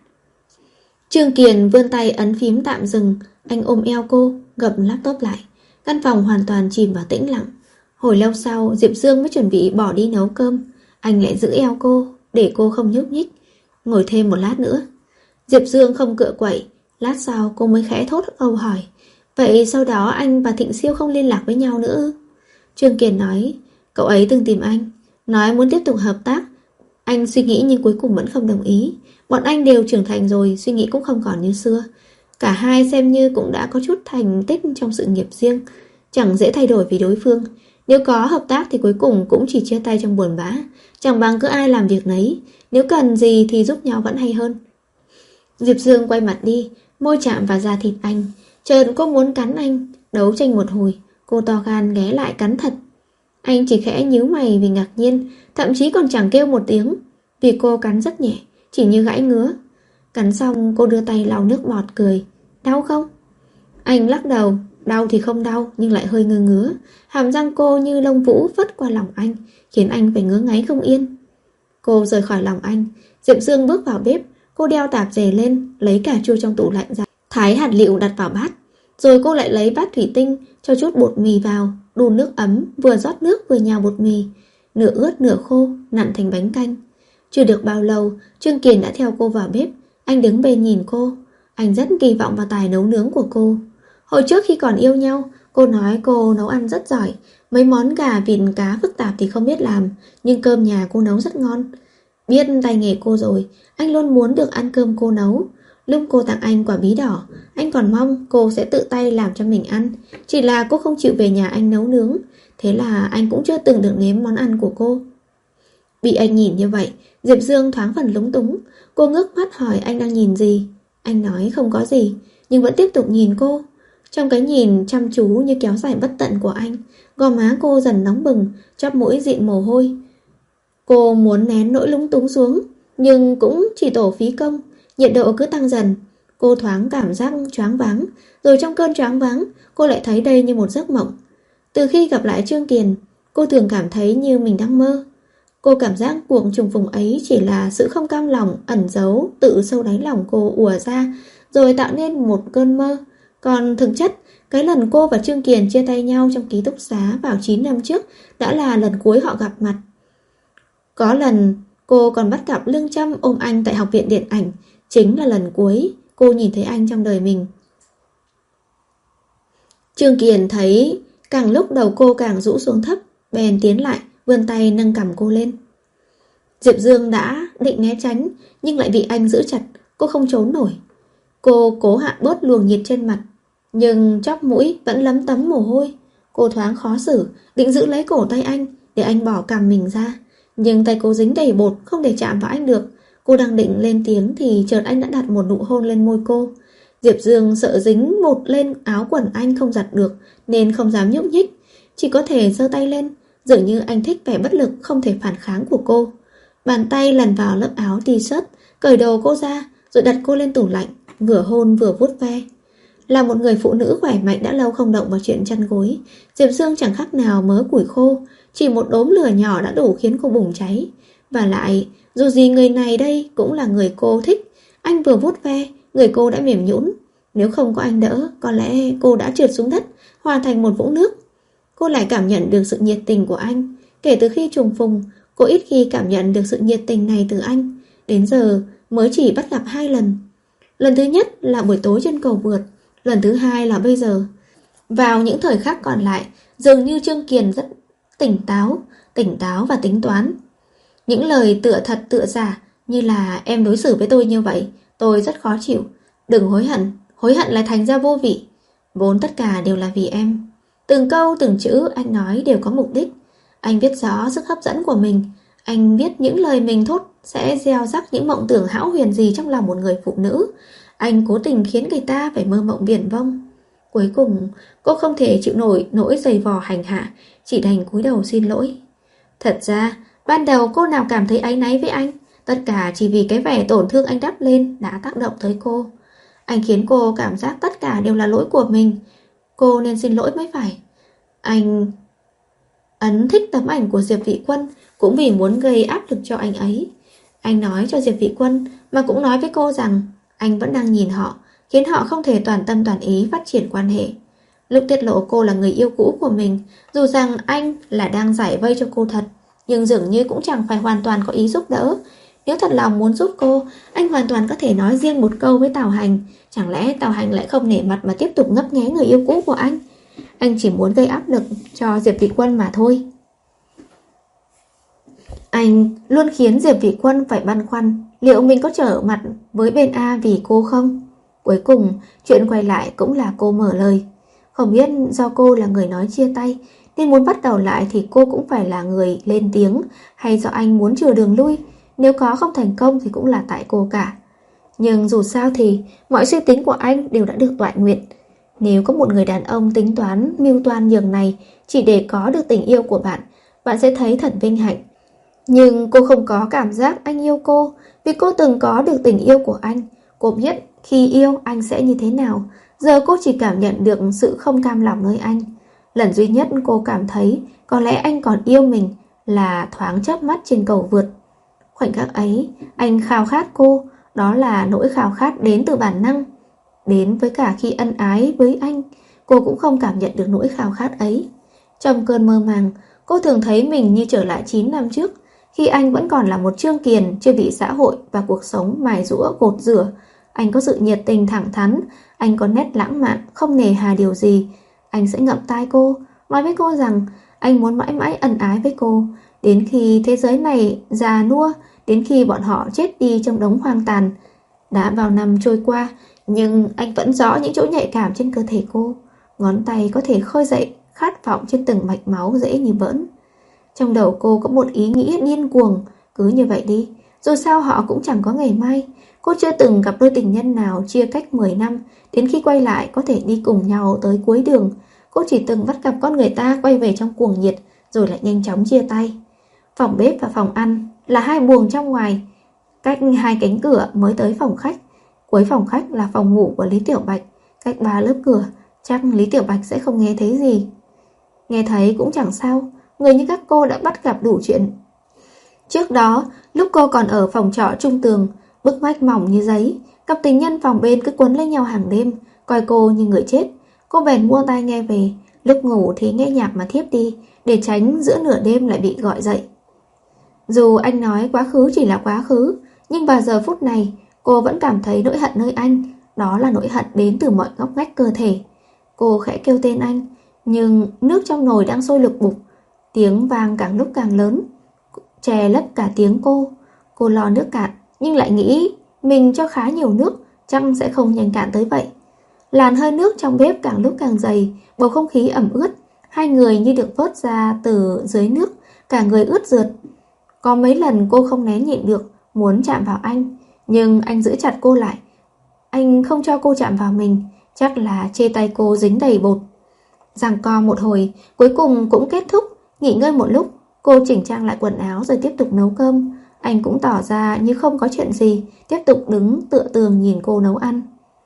Trương Kiền vươn tay ấn phím tạm dừng. Anh ôm eo cô, gập laptop lại. Căn phòng hoàn toàn chìm vào tĩnh lặng. Hồi lâu sau, Diệp Dương mới chuẩn bị bỏ đi nấu cơm. Anh lại giữ eo cô, để cô không nhúc nhích. Ngồi thêm một lát nữa. Diệp Dương không cựa quậy. Lát sau cô mới khẽ thốt âu hỏi: Vậy sau đó anh và Thịnh Siêu không liên lạc với nhau nữa ư? Trương Kiền nói: Cậu ấy từng tìm anh, nói muốn tiếp tục hợp tác. Anh suy nghĩ nhưng cuối cùng vẫn không đồng ý. Bọn anh đều trưởng thành rồi, suy nghĩ cũng không còn như xưa. Cả hai xem như cũng đã có chút thành tích trong sự nghiệp riêng, chẳng dễ thay đổi vì đối phương. Nếu có hợp tác thì cuối cùng cũng chỉ chia tay trong buồn bã, chẳng bằng cứ ai làm việc nấy. Nếu cần gì thì giúp nhau vẫn hay hơn. Diệp Dương quay mặt đi, môi chạm vào da thịt anh. Chợt cô muốn cắn anh. Đấu tranh một hồi, cô to gan ghé lại cắn thật. Anh chỉ khẽ nhíu mày vì ngạc nhiên, thậm chí còn chẳng kêu một tiếng, vì cô cắn rất nhẹ, chỉ như gãi ngứa. Cắn xong cô đưa tay lau nước bọt, cười: Đau không? Anh lắc đầu: Đau thì không đau, nhưng lại hơi ngứa ngứa. Hàm răng cô như lông vũ phất qua lòng anh, khiến anh phải ngứa ngáy không yên. Cô rời khỏi lòng anh. Diệp Dương bước vào bếp. Cô đeo tạp dề lên, lấy cà chua trong tủ lạnh ra, thái hạt lựu đặt vào bát. Rồi cô lại lấy bát thủy tinh, cho chút bột mì vào, đun nước ấm, vừa rót nước vừa nhào bột mì, nửa ướt nửa khô, nặn thành bánh canh. Chưa được bao lâu, Trương Kiền đã theo cô vào bếp. Anh đứng bên nhìn cô. Anh rất kỳ vọng vào tài nấu nướng của cô. Hồi trước khi còn yêu nhau, cô nói cô nấu ăn rất giỏi. Mấy món gà, vịt, cá phức tạp thì không biết làm, nhưng cơm nhà cô nấu rất ngon. Biết tay nghề cô rồi, anh luôn muốn được ăn cơm cô nấu. Lúc cô tặng anh quả bí đỏ, anh còn mong cô sẽ tự tay làm cho mình ăn. Chỉ là cô không chịu về nhà anh nấu nướng. Thế là anh cũng chưa từng được nếm món ăn của cô. Bị anh nhìn như vậy, Diệp Dương thoáng phần lúng túng. Cô ngước mắt hỏi anh đang nhìn gì. Anh nói không có gì, nhưng vẫn tiếp tục nhìn cô. Trong cái nhìn chăm chú như kéo dài bất tận của anh, gò má cô dần nóng bừng, chóp mũi dịn mồ hôi. Cô muốn nén nỗi lúng túng xuống, nhưng cũng chỉ tổ phí công. Nhiệt độ cứ tăng dần. Cô thoáng cảm giác choáng váng. Rồi trong cơn choáng váng, cô lại thấy đây như một giấc mộng. Từ khi gặp lại Trương Kiền, cô thường cảm thấy như mình đang mơ. Cô cảm giác cuộc trùng phùng ấy chỉ là sự không cam lòng ẩn giấu tự sâu đáy lòng cô ùa ra, rồi tạo nên một cơn mơ. Còn thực chất, cái lần cô và Trương Kiền chia tay nhau trong ký túc xá vào chín năm trước đã là lần cuối họ gặp mặt. Có lần cô còn bắt gặp Lương Trâm ôm anh tại học viện điện ảnh. Chính là lần cuối cô nhìn thấy anh trong đời mình. Trương Kiền thấy càng lúc đầu cô càng rũ xuống thấp, bèn tiến lại, vươn tay nâng cằm cô lên. Diệp Dương đã định né tránh, nhưng lại bị anh giữ chặt. Cô không trốn nổi. Cô cố hạ bớt luồng nhiệt trên mặt, nhưng chóp mũi vẫn lấm tấm mồ hôi. Cô thoáng khó xử, định giữ lấy cổ tay anh để anh bỏ cằm mình ra, nhưng tay cô dính đầy bột, không thể chạm vào anh được. Cô đang định lên tiếng thì chợt anh đã đặt một nụ hôn lên môi cô. Diệp Dương sợ dính bột lên áo quần anh không giặt được nên không dám nhúc nhích, chỉ có thể giơ tay lên, dường như anh thích vẻ bất lực không thể phản kháng của cô. Bàn tay lần vào lớp áo t-shirt, cởi đồ cô ra, rồi đặt cô lên tủ lạnh, vừa hôn vừa vuốt ve. Là một người phụ nữ khỏe mạnh đã lâu không động vào chuyện chăn gối, Diệp Dương chẳng khác nào mớ củi khô, chỉ một đốm lửa nhỏ đã đủ khiến cô bùng cháy. Và lại, dù gì người này đây cũng là người cô thích. Anh vừa vuốt ve, người cô đã mềm nhũn. Nếu không có anh đỡ, có lẽ cô đã trượt xuống đất, hòa thành một vũng nước. Cô lại cảm nhận được sự nhiệt tình của anh. Kể từ khi trùng phùng, cô ít khi cảm nhận được sự nhiệt tình này từ anh. Đến giờ mới chỉ bắt gặp hai lần. Lần thứ nhất là buổi tối trên cầu vượt, lần thứ hai là bây giờ. Vào những thời khắc còn lại, dường như Trương Kiền rất tỉnh táo, tỉnh táo và tính toán. Những lời tựa thật tựa giả, như là em đối xử với tôi như vậy, tôi rất khó chịu. Đừng hối hận, hối hận lại thành ra vô vị. Vốn tất cả đều là vì em. Từng câu từng chữ anh nói đều có mục đích. Anh biết rõ sức hấp dẫn của mình. Anh biết những lời mình thốt sẽ gieo rắc những mộng tưởng hão huyền gì trong lòng một người phụ nữ. Anh cố tình khiến người ta phải mơ mộng viển vông. Cuối cùng cô không thể chịu nổi nỗi giày vò hành hạ, chỉ đành cúi đầu xin lỗi. Thật ra ban đầu cô nào cảm thấy áy náy với anh, tất cả chỉ vì cái vẻ tổn thương anh đắp lên đã tác động tới cô. Anh khiến cô cảm giác tất cả đều là lỗi của mình. Cô nên xin lỗi mới phải. Anh ấn thích tấm ảnh của Diệp Vị Quân cũng vì muốn gây áp lực cho anh ấy. Anh nói cho Diệp Vị Quân, mà cũng nói với cô rằng anh vẫn đang nhìn họ, khiến họ không thể toàn tâm toàn ý phát triển quan hệ. Lúc tiết lộ cô là người yêu cũ của mình, dù rằng anh là đang giải vây cho cô thật, nhưng dường như cũng chẳng phải hoàn toàn có ý giúp đỡ. Nếu thật lòng muốn giúp cô, anh hoàn toàn có thể nói riêng một câu với Tào Hành. Chẳng lẽ Tào Hành lại không nể mặt mà tiếp tục ngấp nghé người yêu cũ của anh? Anh chỉ muốn gây áp lực cho Diệp Vị Quân mà thôi. Anh luôn khiến Diệp Vị Quân phải băn khoăn liệu mình có trở mặt với bên A vì cô không? Cuối cùng, chuyện quay lại cũng là cô mở lời. Không biết do cô là người nói chia tay nên muốn bắt đầu lại thì cô cũng phải là người lên tiếng, hay do anh muốn chừa đường lui? Nếu có không thành công thì cũng là tại cô cả. Nhưng dù sao thì mọi suy tính của anh đều đã được toại nguyện. Nếu có một người đàn ông tính toán mưu toan nhường này chỉ để có được tình yêu của bạn, bạn sẽ thấy thật vinh hạnh. Nhưng cô không có cảm giác anh yêu cô, vì cô từng có được tình yêu của anh. Cô biết khi yêu anh sẽ như thế nào. Giờ cô chỉ cảm nhận được sự không cam lòng nơi anh. Lần duy nhất cô cảm thấy có lẽ anh còn yêu mình là thoáng chớp mắt trên cầu vượt. Khoảnh khắc ấy, anh khao khát cô. Đó là nỗi khao khát đến từ bản năng. Đến với cả khi ân ái với anh, cô cũng không cảm nhận được nỗi khao khát ấy. Trong cơn mơ màng, cô thường thấy mình như trở lại chín năm trước, khi anh vẫn còn là một Trương Kiền chưa bị xã hội và cuộc sống mài rũa gột rửa. Anh có sự nhiệt tình thẳng thắn, anh có nét lãng mạn, không nề hà điều gì. Anh sẽ ngậm tai cô, nói với cô rằng anh muốn mãi mãi ân ái với cô, đến khi thế giới này già nua, đến khi bọn họ chết đi trong đống hoang tàn. Đã bao năm trôi qua, nhưng anh vẫn rõ những chỗ nhạy cảm trên cơ thể cô. Ngón tay có thể khơi dậy khát vọng trên từng mạch máu dễ như bỡn. Trong đầu cô có một ý nghĩ điên cuồng. Cứ như vậy đi, dù sao họ cũng chẳng có ngày mai. Cô chưa từng gặp đôi tình nhân nào chia cách mười năm, đến khi quay lại có thể đi cùng nhau tới cuối đường. Cô chỉ từng bắt gặp con người ta quay về trong cuồng nhiệt, rồi lại nhanh chóng chia tay. Phòng bếp và phòng ăn là hai buồng trong ngoài, cách hai cánh cửa mới tới phòng khách. Cuối phòng khách là phòng ngủ của Lý Tiểu Bạch, cách ba lớp cửa. Chắc Lý Tiểu Bạch sẽ không nghe thấy gì. Nghe thấy cũng chẳng sao, người như các cô đã bắt gặp đủ chuyện. Trước đó, lúc cô còn ở phòng trọ trung tường, bức vách mỏng như giấy, cặp tình nhân phòng bên cứ quấn lấy nhau hàng đêm, coi cô như người chết. Cô bèn mua tai nghe về, lúc ngủ thì nghe nhạc mà thiếp đi, để tránh giữa nửa đêm lại bị gọi dậy. Dù anh nói quá khứ chỉ là quá khứ, nhưng vào giờ phút này, cô vẫn cảm thấy nỗi hận nơi anh. Đó là nỗi hận đến từ mọi ngóc ngách cơ thể. Cô khẽ kêu tên anh, nhưng nước trong nồi đang sôi lục bục. Tiếng vang càng lúc càng lớn, che lấp cả tiếng cô. Cô lo nước cạn, nhưng lại nghĩ mình cho khá nhiều nước, chắc sẽ không nhanh cạn tới vậy. Làn hơi nước trong bếp càng lúc càng dày, bầu không khí ẩm ướt. Hai người như được vớt ra từ dưới nước, cả người ướt rượt. Có mấy lần cô không nén nhịn được, muốn chạm vào anh, nhưng anh giữ chặt cô lại. Anh không cho cô chạm vào mình, chắc là chê tay cô dính đầy bột. Giằng co một hồi, cuối cùng cũng kết thúc. Nghỉ ngơi một lúc, cô chỉnh trang lại quần áo rồi tiếp tục nấu cơm. Anh cũng tỏ ra như không có chuyện gì, tiếp tục đứng tựa tường nhìn cô nấu ăn.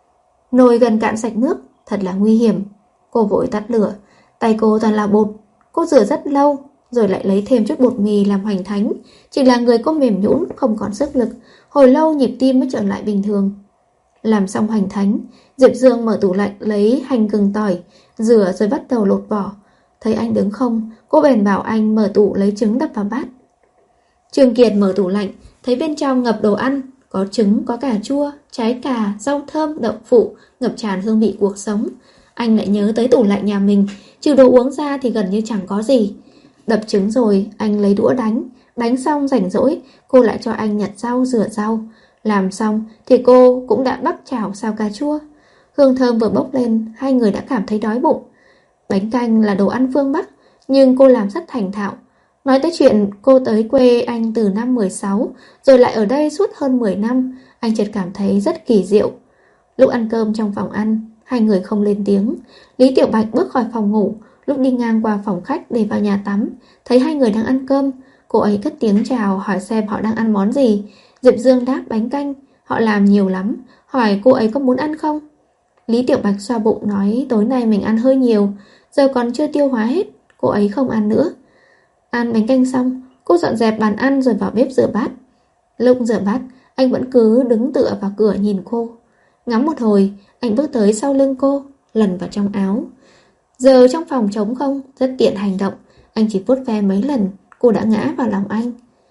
Nồi gần cạn sạch nước, thật là nguy hiểm. Cô vội tắt lửa, tay cô toàn là bột. Cô rửa rất lâu, rồi lại lấy thêm chút bột mì làm hoành thánh. Chỉ là người cô mềm nhũn, không còn sức lực. Hồi lâu nhịp tim mới trở lại bình thường. Làm xong hoành thánh, Diệp Dương mở tủ lạnh lấy hành gừng tỏi, rửa rồi bắt đầu lột vỏ. Thấy anh đứng không, cô bèn bảo anh mở tủ lấy trứng đập vào bát. Trương Kiệt mở tủ lạnh, thấy bên trong ngập đồ ăn, có trứng, có cà chua, trái cà, rau thơm, đậu phụ, ngập tràn hương vị cuộc sống. Anh lại nhớ tới tủ lạnh nhà mình, trừ đồ uống ra thì gần như chẳng có gì. Đập trứng rồi, anh lấy đũa đánh, đánh xong rảnh rỗi, cô lại cho anh nhặt rau, rửa rau. Làm xong thì cô cũng đã bắc chảo xào cà chua. Hương thơm vừa bốc lên, hai người đã cảm thấy đói bụng. Bánh canh là đồ ăn phương Bắc, nhưng cô làm rất thành thạo. Nói tới chuyện cô tới quê anh từ năm mười sáu, rồi lại ở đây suốt hơn mười năm, anh chợt cảm thấy rất kỳ diệu. Lúc ăn cơm trong phòng ăn, hai người không lên tiếng. Lý Tiểu Bạch bước khỏi phòng ngủ, lúc đi ngang qua phòng khách để vào nhà tắm, thấy hai người đang ăn cơm. Cô ấy cất tiếng chào, hỏi xem họ đang ăn món gì. Diệp Dương đáp bánh canh, họ làm nhiều lắm, hỏi cô ấy có muốn ăn không. Lý Tiểu Bạch xoa bụng nói tối nay mình ăn hơi nhiều, giờ còn chưa tiêu hóa hết, cô ấy không ăn nữa. Ăn bánh canh xong, cô dọn dẹp bàn ăn rồi vào bếp rửa bát. Lúc rửa bát, anh vẫn cứ đứng tựa vào cửa nhìn cô. Ngắm một hồi, anh bước tới sau lưng cô, lần vào trong áo. Giờ trong phòng trống không, rất tiện hành động. Anh chỉ vuốt ve mấy lần, cô đã ngã vào lòng anh.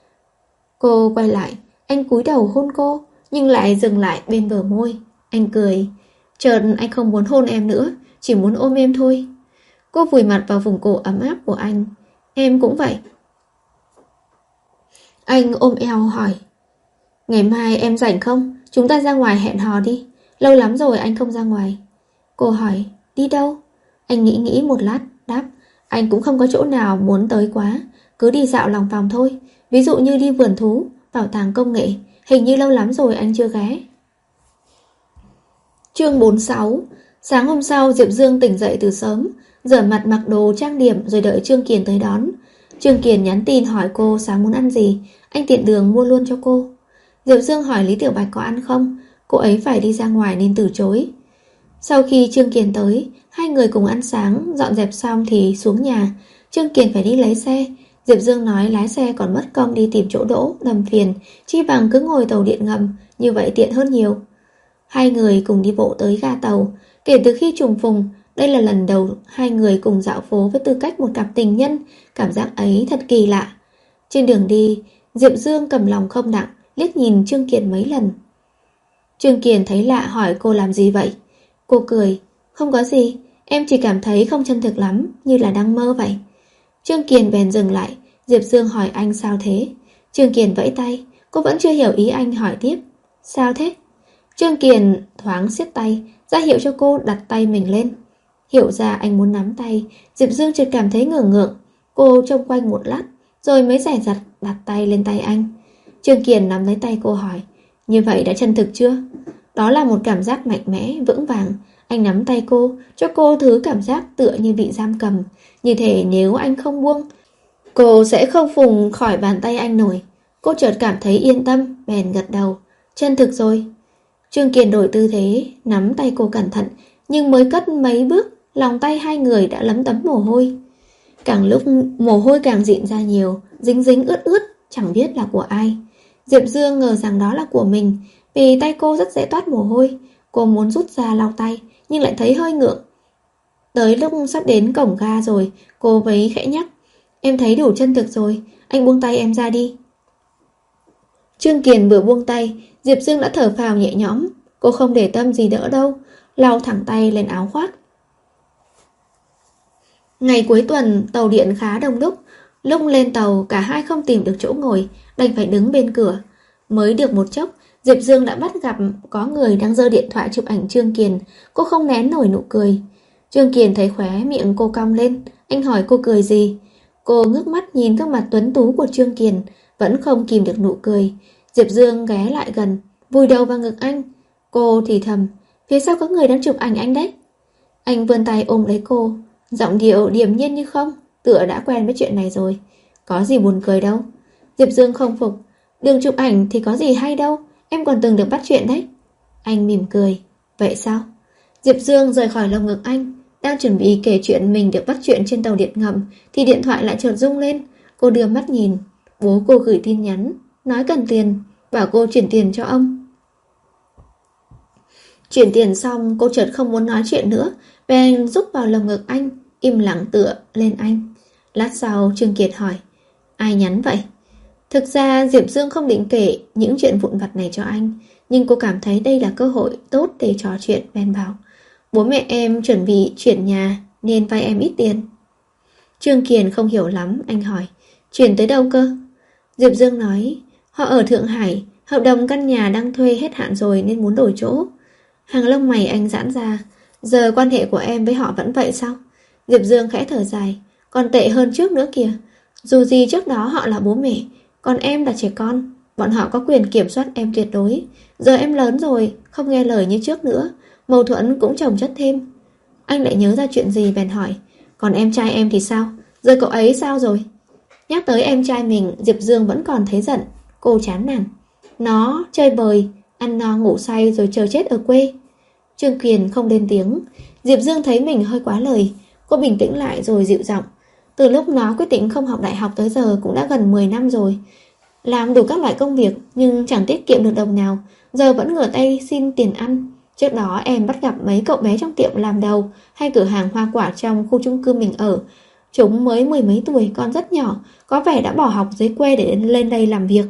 Cô quay lại, anh cúi đầu hôn cô, nhưng lại dừng lại bên bờ môi. Anh cười. Chợt anh không muốn hôn em nữa, chỉ muốn ôm em thôi. Cô vùi mặt vào vùng cổ ấm áp của anh. Em cũng vậy. Anh ôm eo hỏi, ngày mai em rảnh không? Chúng ta ra ngoài hẹn hò đi. Lâu lắm rồi anh không ra ngoài. Cô hỏi, đi đâu? Anh nghĩ nghĩ một lát, đáp, anh cũng không có chỗ nào muốn tới quá, cứ đi dạo lòng vòng thôi. Ví dụ như đi vườn thú, bảo tàng công nghệ. Hình như lâu lắm rồi anh chưa ghé. Chương bốn mươi sáu. Sáng hôm sau Diệp Dương tỉnh dậy từ sớm, rửa mặt mặc đồ trang điểm rồi đợi Trương Kiền tới đón. Trương Kiền nhắn tin hỏi cô sáng muốn ăn gì, anh tiện đường mua luôn cho cô. Diệp Dương hỏi Lý Tiểu Bạch có ăn không, cô ấy phải đi ra ngoài nên từ chối. Sau khi Trương Kiền tới, hai người cùng ăn sáng, dọn dẹp xong thì xuống nhà. Trương Kiền phải đi lấy xe. Diệp Dương nói lái xe còn mất công đi tìm chỗ đỗ, đầm phiền, chi bằng cứ ngồi tàu điện ngầm, như vậy tiện hơn nhiều. Hai người cùng đi bộ tới ga tàu. Kể từ khi trùng phùng, đây là lần đầu hai người cùng dạo phố với tư cách một cặp tình nhân. Cảm giác ấy thật kỳ lạ. Trên đường đi, Diệp Dương cầm lòng không đặng, liếc nhìn Trương Kiền mấy lần. Trương Kiền thấy lạ hỏi cô làm gì vậy. Cô cười, không có gì, em chỉ cảm thấy không chân thực lắm, như là đang mơ vậy. Trương Kiền bèn dừng lại. Diệp Dương hỏi anh sao thế. Trương Kiền vẫy tay. Cô vẫn chưa hiểu ý anh, hỏi tiếp, sao thế? Trương Kiền thoáng siết tay, ra hiệu cho cô đặt tay mình lên. Hiểu ra anh muốn nắm tay. Diệp Dương chợt cảm thấy ngượng ngượng. Cô trông quanh một lát, rồi mới dè dặt đặt tay lên tay anh. Trương Kiền nắm lấy tay cô hỏi, như vậy đã chân thực chưa? Đó là một cảm giác mạnh mẽ, vững vàng. Anh nắm tay cô, cho cô thứ cảm giác tựa như bị giam cầm. Như thể nếu anh không buông, cô sẽ không phùng khỏi bàn tay anh nổi. Cô chợt cảm thấy yên tâm, bèn gật đầu. Chân thực rồi. Trương Kiền đổi tư thế, nắm tay cô cẩn thận, nhưng mới cất mấy bước, lòng tay hai người đã lấm tấm mồ hôi. Càng lúc mồ hôi càng dịn ra nhiều, dính dính ướt ướt, chẳng biết là của ai. Diệp Dương ngờ rằng đó là của mình, vì tay cô rất dễ toát mồ hôi. Cô muốn rút ra lau tay, nhưng lại thấy hơi ngượng. Tới lúc sắp đến cổng ga rồi, cô mới khẽ nhắc, em thấy đủ chân thực rồi, anh buông tay em ra đi. Trương Kiền vừa buông tay, Diệp Dương đã thở phào nhẹ nhõm. Cô không để tâm gì đỡ đâu, lau thẳng tay lên áo khoác. Ngày cuối tuần, tàu điện khá đông đúc. Lúc lên tàu, cả hai không tìm được chỗ ngồi, đành phải đứng bên cửa. Mới được một chốc, Diệp Dương đã bắt gặp có người đang giơ điện thoại chụp ảnh Trương Kiền. Cô không nén nổi nụ cười. Trương Kiền thấy khóe miệng cô cong lên. Anh hỏi cô cười gì. Cô ngước mắt nhìn gương mặt tuấn tú của Trương Kiền, vẫn không kìm được nụ cười. Diệp Dương ghé lại gần, vùi đầu vào ngực anh. Cô thì thầm, phía sau có người đang chụp ảnh anh đấy. Anh vươn tay ôm lấy cô, giọng điệu điềm nhiên như không, tựa đã quen với chuyện này rồi. Có gì buồn cười đâu. Diệp Dương không phục. Đường chụp ảnh thì có gì hay đâu, em còn từng được bắt chuyện đấy. Anh mỉm cười. Vậy sao? Diệp Dương rời khỏi lồng ngực anh, đang chuẩn bị kể chuyện mình được bắt chuyện trên tàu điện ngầm, thì điện thoại lại chợt rung lên. Cô đưa mắt nhìn. Bố cô gửi tin nhắn, nói cần tiền, bảo cô chuyển tiền cho ông. Chuyển tiền xong, cô chợt không muốn nói chuyện nữa, bèn rúc vào lồng ngực anh, im lặng tựa lên anh. Lát sau Trương Kiệt hỏi, ai nhắn vậy? Thực ra Diệp Dương không định kể những chuyện vụn vặt này cho anh, nhưng cô cảm thấy đây là cơ hội tốt để trò chuyện, bèn bảo, bố mẹ em chuẩn bị chuyển nhà nên vay em ít tiền. Trương Kiền không hiểu lắm, anh hỏi, chuyển tới đâu cơ? Diệp Dương nói, họ ở Thượng Hải, hợp đồng căn nhà đang thuê hết hạn rồi nên muốn đổi chỗ. Hàng lông mày anh giãn ra, giờ quan hệ của em với họ vẫn vậy sao? Diệp Dương khẽ thở dài, còn tệ hơn trước nữa kìa. Dù gì trước đó họ là bố mẹ, còn em là trẻ con, bọn họ có quyền kiểm soát em tuyệt đối. Giờ em lớn rồi, không nghe lời như trước nữa, mâu thuẫn cũng chồng chất thêm. Anh lại nhớ ra chuyện gì bèn hỏi, còn em trai em thì sao? Giờ cậu ấy sao rồi? Nhắc tới em trai mình, Diệp Dương vẫn còn thấy giận. Cô chán nản. Nó chơi bời, ăn no ngủ say rồi chờ chết ở quê. Trương Kiền không lên tiếng. Diệp Dương thấy mình hơi quá lời. Cô bình tĩnh lại rồi dịu giọng. Từ lúc nó quyết định không học đại học tới giờ cũng đã gần mười năm rồi. Làm đủ các loại công việc nhưng chẳng tiết kiệm được đồng nào. Giờ vẫn ngửa tay xin tiền ăn. Trước đó em bắt gặp mấy cậu bé trong tiệm làm đầu hay cửa hàng hoa quả trong khu chung cư mình ở. Chúng mới mười mấy tuổi, còn rất nhỏ, có vẻ đã bỏ học dưới quê để lên đây làm việc.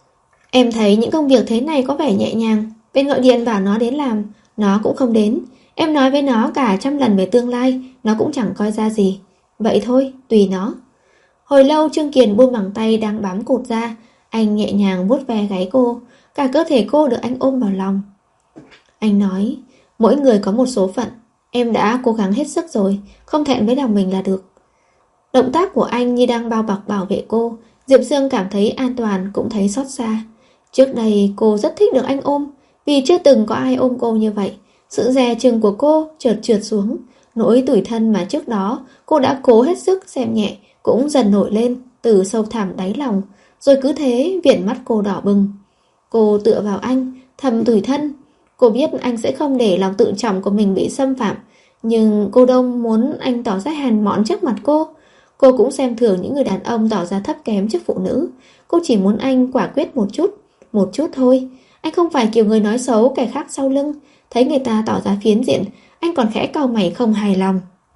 Em thấy những công việc thế này có vẻ nhẹ nhàng. Bên gọi điện bảo nó đến làm, nó cũng không đến. Em nói với nó cả trăm lần về tương lai, nó cũng chẳng coi ra gì. Vậy thôi, tùy nó. Hồi lâu Trương Kiền buông bàn tay đang bám cột ra. Anh nhẹ nhàng vuốt ve gáy cô. Cả cơ thể cô được anh ôm vào lòng. Anh nói, mỗi người có một số phận. Em đã cố gắng hết sức rồi, không thẹn với lòng mình là được. Động tác của anh như đang bao bọc bảo vệ cô. Diệp Dương cảm thấy an toàn, cũng thấy xót xa. Trước đây cô rất thích được anh ôm, vì chưa từng có ai ôm cô như vậy. Sự dè chừng của cô chợt trượt xuống. Nỗi tủi thân mà trước đó cô đã cố hết sức xem nhẹ cũng dần nổi lên từ sâu thẳm đáy lòng. Rồi cứ thế viền mắt cô đỏ bừng. Cô tựa vào anh, thầm tủi thân. Cô biết anh sẽ không để lòng tự trọng của mình bị xâm phạm, nhưng cô đâu muốn anh tỏ ra hèn mọn trước mặt cô. Cô cũng xem thường những người đàn ông tỏ ra thấp kém trước phụ nữ. Cô chỉ muốn anh quả quyết một chút, một chút thôi. Anh không phải kiểu người nói xấu kẻ khác sau lưng. Thấy người ta tỏ ra phiến diện, anh còn khẽ cau mày không hài lòng.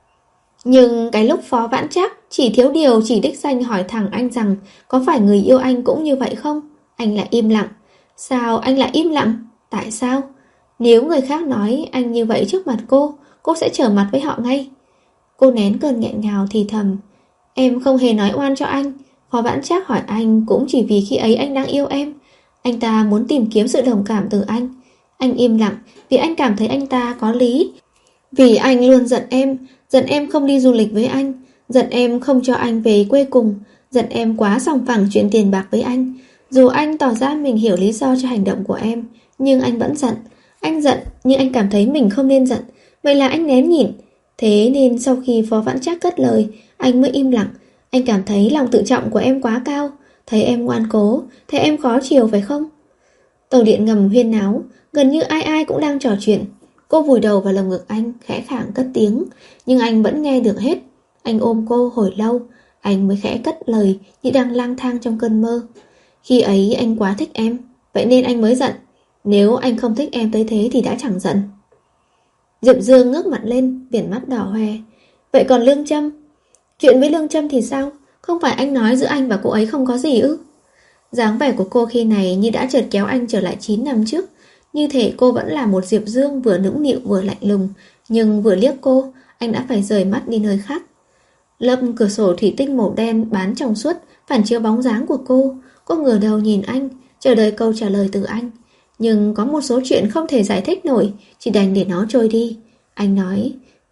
Nhưng cái lúc Phó Vãn Trác chỉ thiếu điều chỉ đích danh hỏi thẳng anh rằng có phải người yêu anh cũng như vậy không? Anh lại im lặng. Sao anh lại im lặng? Tại sao? Nếu người khác nói anh như vậy trước mặt cô, cô sẽ trở mặt với họ ngay. Cô nén cơn nghẹn ngào thì thầm, em không hề nói oan cho anh. Phó Vãn Trác hỏi anh cũng chỉ vì khi ấy anh đang yêu em. Anh ta muốn tìm kiếm sự đồng cảm từ anh. Anh im lặng vì anh cảm thấy anh ta có lý. Vì anh luôn giận em, giận em không đi du lịch với anh, giận em không cho anh về quê cùng, giận em quá sòng phẳng chuyện tiền bạc với anh. Dù anh tỏ ra mình hiểu lý do cho hành động của em, nhưng anh vẫn giận. Anh giận nhưng anh cảm thấy mình không nên giận. Vậy là anh nén nhịn. Thế nên sau khi Phó Vãn Trác cất lời, anh mới im lặng. Anh cảm thấy lòng tự trọng của em quá cao. Thấy em ngoan cố, thấy em khó chiều phải không? Tàu điện ngầm huyên náo, gần như ai ai cũng đang trò chuyện. Cô vùi đầu vào lồng ngực anh, khẽ khàng cất tiếng. Nhưng anh vẫn nghe được hết. Anh ôm cô hồi lâu, anh mới khẽ cất lời như đang lang thang trong cơn mơ. Khi ấy anh quá thích em, vậy nên anh mới giận. Nếu anh không thích em tới thế thì đã chẳng giận. Diệp Dương ngước mặt lên, viền mắt đỏ hoe. Vậy còn Lương Trâm? Chuyện với Lương Trâm thì sao? Không phải anh nói giữa anh và cô ấy không có gì ư? Dáng vẻ của cô khi này như đã chợt kéo anh trở lại chín năm trước. Như thể cô vẫn là một Diệp Dương vừa nũng nịu vừa lạnh lùng. Nhưng vừa liếc cô, anh đã phải rời mắt đi nơi khác. Lớp cửa sổ thủy tinh màu đen bán trong suốt phản chiếu bóng dáng của cô. Cô ngửa đầu nhìn anh, chờ đợi câu trả lời từ anh. Nhưng có một số chuyện không thể giải thích nổi, chỉ đành để nó trôi đi. Anh nói,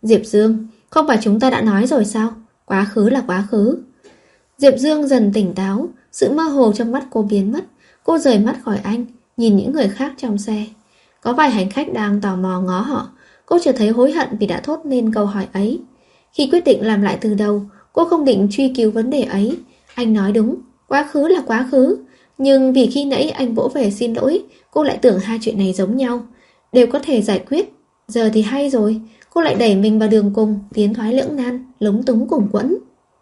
Diệp Dương, không phải chúng ta đã nói rồi sao? Quá khứ là quá khứ. Diệp Dương dần tỉnh táo, sự mơ hồ trong mắt cô biến mất. Cô rời mắt khỏi anh, nhìn những người khác trong xe. Có vài hành khách đang tò mò ngó họ. Cô chợt thấy hối hận vì đã thốt lên câu hỏi ấy. Khi quyết định làm lại từ đầu, cô không định truy cứu vấn đề ấy. Anh nói đúng, quá khứ là quá khứ. Nhưng vì khi nãy anh vỗ về xin lỗi, cô lại tưởng hai chuyện này giống nhau, đều có thể giải quyết. Giờ thì hay rồi, cô lại đẩy mình vào đường cùng, tiến thoái lưỡng nan, lúng túng cùng quẫn.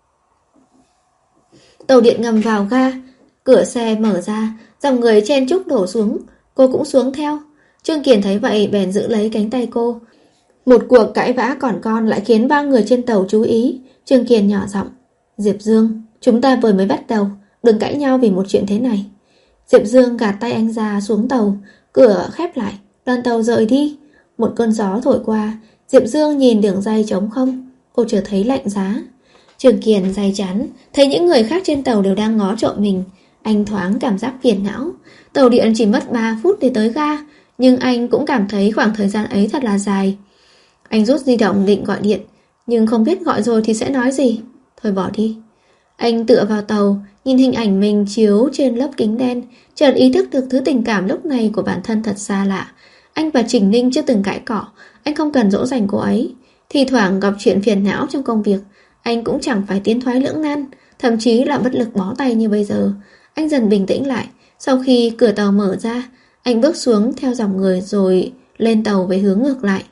Tàu điện ngầm vào ga, cửa xe mở ra, dòng người chen chúc đổ xuống, cô cũng xuống theo. Trương Kiền thấy vậy bèn giữ lấy cánh tay cô. Một cuộc cãi vã còn con lại khiến ba người trên tàu chú ý. Trương Kiền nhỏ giọng, Diệp Dương, chúng ta vừa mới bắt đầu, đừng cãi nhau vì một chuyện thế này. Diệp Dương gạt tay anh ra xuống tàu, cửa khép lại, đoàn tàu rời đi. Một cơn gió thổi qua, Diệp Dương nhìn đường ray trống không, cô chợt thấy lạnh giá. Trương Kiền day chán, thấy những người khác trên tàu đều đang ngó trộm mình. Anh thoáng cảm giác phiền não. Tàu điện chỉ mất ba phút để tới ga, nhưng anh cũng cảm thấy khoảng thời gian ấy thật là dài. Anh rút di động định gọi điện, nhưng không biết gọi rồi thì sẽ nói gì. Thôi bỏ đi. Anh tựa vào tàu, nhìn hình ảnh mình chiếu trên lớp kính đen, chợt ý thức được thứ tình cảm lúc này của bản thân thật xa lạ. Anh và Trình Ninh chưa từng cãi cọ, anh không cần dỗ dành cô ấy. Thì thoảng gặp chuyện phiền não trong công việc, anh cũng chẳng phải tiến thoái lưỡng nan, thậm chí là bất lực bó tay như bây giờ. Anh dần bình tĩnh lại. Sau khi cửa tàu mở ra, anh bước xuống theo dòng người rồi lên tàu về hướng ngược lại.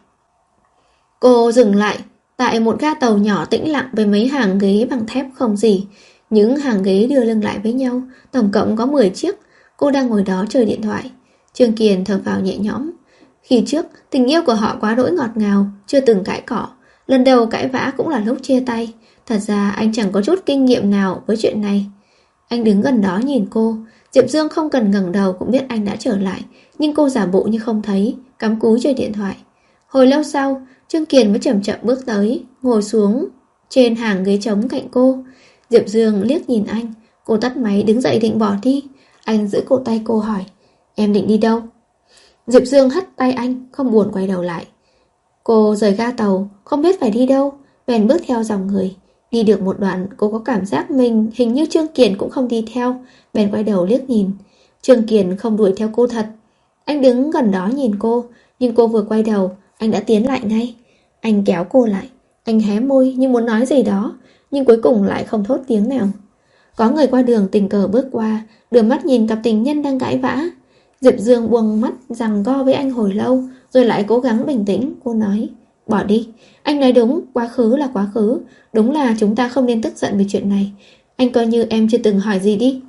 Cô dừng lại tại một ga tàu nhỏ tĩnh lặng với mấy hàng ghế bằng thép không gì. Những hàng ghế đưa lưng lại với nhau, tổng cộng có mười chiếc. Cô đang ngồi đó chơi điện thoại. Trương Kiền thở vào nhẹ nhõm. Khi trước, tình yêu của họ quá đỗi ngọt ngào, chưa từng cãi cọ. Lần đầu cãi vã cũng là lúc chia tay. Thật ra anh chẳng có chút kinh nghiệm nào với chuyện này. Anh đứng gần đó nhìn cô. Diệp Dương không cần ngẩng đầu cũng biết anh đã trở lại, nhưng cô giả bộ như không thấy, cắm cúi chơi điện thoại. Hồi lâu sau, Trương Kiền mới chậm chậm bước tới, ngồi xuống trên hàng ghế trống cạnh cô. Diệp Dương liếc nhìn anh. Cô tắt máy đứng dậy định bỏ đi. Anh giữ cổ tay cô hỏi, em định đi đâu? Diệp Dương hất tay anh, không buồn quay đầu lại. Cô rời ga tàu, không biết phải đi đâu, bèn bước theo dòng người. Đi được một đoạn, cô có cảm giác mình hình như Trương Kiền cũng không đi theo, bèn quay đầu liếc nhìn. Trương Kiền không đuổi theo cô thật. Anh đứng gần đó nhìn cô, nhưng cô vừa quay đầu, anh đã tiến lại ngay. Anh kéo cô lại, anh hé môi như muốn nói gì đó, nhưng cuối cùng lại không thốt tiếng nào. Có người qua đường tình cờ bước qua, đưa mắt nhìn cặp tình nhân đang cãi vã. Diệp Dương buông mắt giằng co với anh hồi lâu, rồi lại cố gắng bình tĩnh. Cô nói, bỏ đi. Anh nói đúng, quá khứ là quá khứ. Đúng là chúng ta không nên tức giận về chuyện này. Anh coi như em chưa từng hỏi gì đi.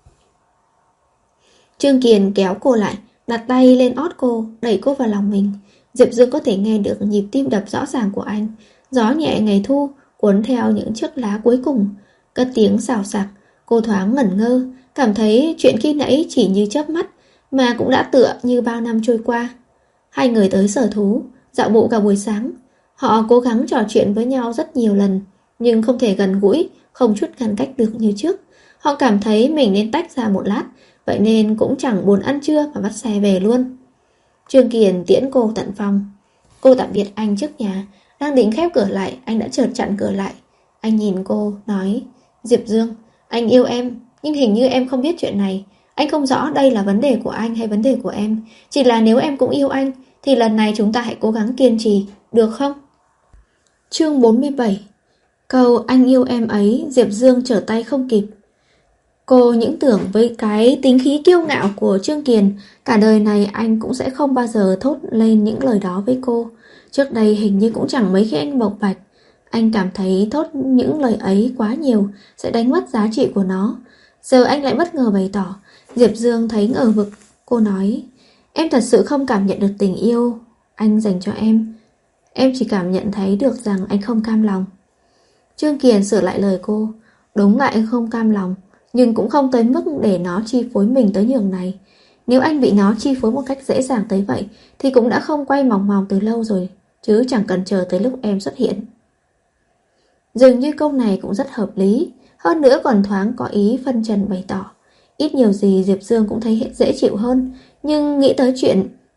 Trương Kiền kéo cô lại, đặt tay lên ót cô, đẩy cô vào lòng mình. Diệp Dương có thể nghe được nhịp tim đập rõ ràng của anh. Gió nhẹ ngày thu cuốn theo những chiếc lá cuối cùng, cất tiếng xào xạc. Cô thoáng ngẩn ngơ, cảm thấy chuyện khi nãy chỉ như chớp mắt, mà cũng đã tựa như bao năm trôi qua. Hai người tới sở thú, dạo bộ cả buổi sáng. Họ cố gắng trò chuyện với nhau rất nhiều lần, nhưng không thể gần gũi, không chút ngăn cách được như trước. Họ cảm thấy mình nên tách ra một lát, vậy nên cũng chẳng buồn ăn trưa mà bắt xe về luôn. Trương Kiền tiễn cô tận phòng. Cô tạm biệt anh trước nhà, đang định khép cửa lại, anh đã chợt chặn cửa lại. Anh nhìn cô, nói, Diệp Dương, anh yêu em, nhưng hình như em không biết chuyện này. Anh không rõ đây là vấn đề của anh hay vấn đề của em. Chỉ là nếu em cũng yêu anh, thì lần này chúng ta hãy cố gắng kiên trì, được không? Chương bốn mươi bảy. Câu anh yêu em ấy, Diệp Dương trở tay không kịp. Cô những tưởng với cái tính khí kiêu ngạo của Trương Kiền, cả đời này anh cũng sẽ không bao giờ thốt lên những lời đó với cô. Trước đây hình như cũng chẳng mấy khi anh bộc bạch. Anh cảm thấy thốt những lời ấy quá nhiều sẽ đánh mất giá trị của nó. Giờ anh lại bất ngờ bày tỏ. Diệp Dương thấy ngờ vực. Cô nói, em thật sự không cảm nhận được tình yêu anh dành cho em. Em chỉ cảm nhận thấy được rằng anh không cam lòng. Trương Kiền sửa lại lời cô. Đúng là anh không cam lòng, nhưng cũng không tới mức để nó chi phối mình tới nhường này. Nếu anh bị nó chi phối một cách dễ dàng tới vậy, thì cũng đã không quay mòng mòng từ lâu rồi, chứ chẳng cần chờ tới lúc em xuất hiện. Dường như câu này cũng rất hợp lý, hơn nữa còn thoáng có ý phân trần bày tỏ. Ít nhiều gì Diệp Dương cũng thấy dễ chịu hơn, nhưng nghĩ tới chuyện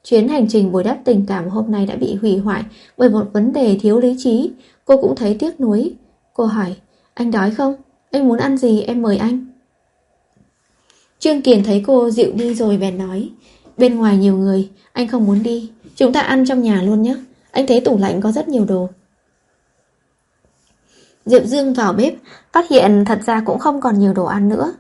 Chuyến hành trình bồi đắp tình cảm hôm nay đã bị hủy hoại bởi một vấn đề thiếu lý trí. Cô cũng thấy tiếc nuối. Cô hỏi, anh đói không? Anh muốn ăn gì em mời anh. Trương Kiền thấy cô dịu đi rồi bèn nói, bên ngoài nhiều người, anh không muốn đi. Chúng ta ăn trong nhà luôn nhé. Anh thấy tủ lạnh có rất nhiều đồ. Diệp Dương vào bếp, phát hiện thật ra cũng không còn nhiều đồ ăn nữa.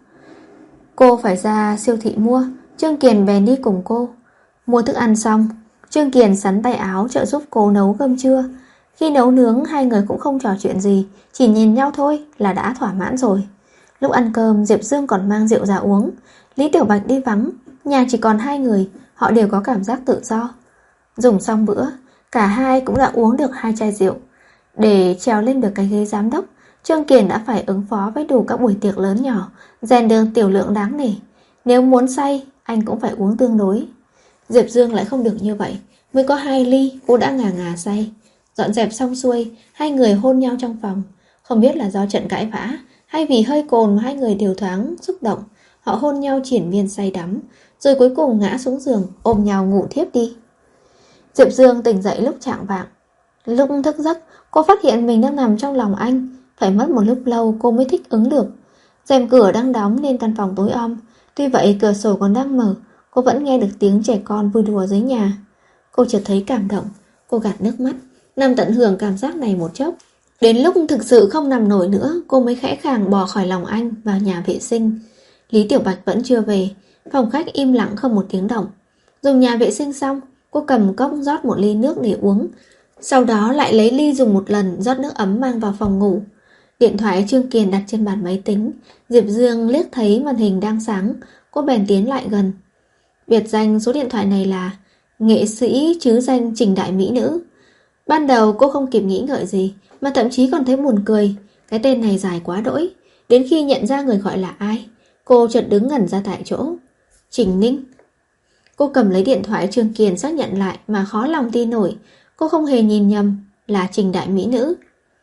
Cô phải ra siêu thị mua. Trương Kiền bèn đi cùng cô. Mua thức ăn xong, Trương Kiền sắn tay áo trợ giúp cô nấu cơm trưa. Khi nấu nướng hai người cũng không trò chuyện gì, chỉ nhìn nhau thôi là đã thỏa mãn rồi. Lúc ăn cơm Diệp Dương còn mang rượu ra uống. Lý Tiểu Bạch đi vắng, nhà chỉ còn hai người, họ đều có cảm giác tự do. Dùng xong bữa, cả hai cũng đã uống được hai chai rượu. Để trèo lên được cái ghế giám đốc, Trương Kiền đã phải ứng phó với đủ các buổi tiệc lớn nhỏ, rèn đường tiểu lượng đáng nể. Nếu muốn say, anh cũng phải uống tương đối. Diệp Dương lại không được như vậy. Mới có hai ly, cô đã ngà ngà say. Dọn dẹp xong xuôi, hai người hôn nhau trong phòng. Không biết là do trận cãi vã hay vì hơi cồn mà hai người đều thoáng xúc động. Họ hôn nhau triển miên say đắm, rồi cuối cùng ngã xuống giường, ôm nhau ngủ thiếp đi. Diệp Dương tỉnh dậy lúc chạng vạng. Lúc thức giấc, cô phát hiện mình đang nằm trong lòng anh. Phải mất một lúc lâu cô mới thích ứng được. Rèm cửa đang đóng nên căn phòng tối om. Tuy vậy cửa sổ còn đang mở, cô vẫn nghe được tiếng trẻ con vui đùa dưới nhà. Cô chợt thấy cảm động. Cô gạt nước mắt, nằm tận hưởng cảm giác này một chốc. Đến lúc thực sự không nằm nổi nữa, cô mới khẽ khàng bò khỏi lòng anh vào nhà vệ sinh. Lý Tiểu Bạch vẫn chưa về. Phòng khách im lặng không một tiếng động. Dùng nhà vệ sinh xong, cô cầm cốc rót một ly nước để uống. Sau đó lại lấy ly dùng một lần, rót nước ấm mang vào phòng ngủ. Điện thoại Trương Kiền đặt trên bàn máy tính. Diệp Dương liếc thấy màn hình đang sáng. Cô bèn tiến lại gần. Biệt danh số điện thoại này là nghệ sĩ chứ danh Trình Đại Mỹ Nữ. Ban đầu cô không kịp nghĩ ngợi gì, mà thậm chí còn thấy buồn cười. Cái tên này dài quá đỗi. Đến khi nhận ra người gọi là ai, cô chợt đứng ngẩn ra tại chỗ. Trình Ninh. Cô cầm lấy điện thoại Trương Kiền xác nhận lại mà khó lòng tin nổi. Cô không hề nhìn nhầm, là Trình Đại Mỹ Nữ.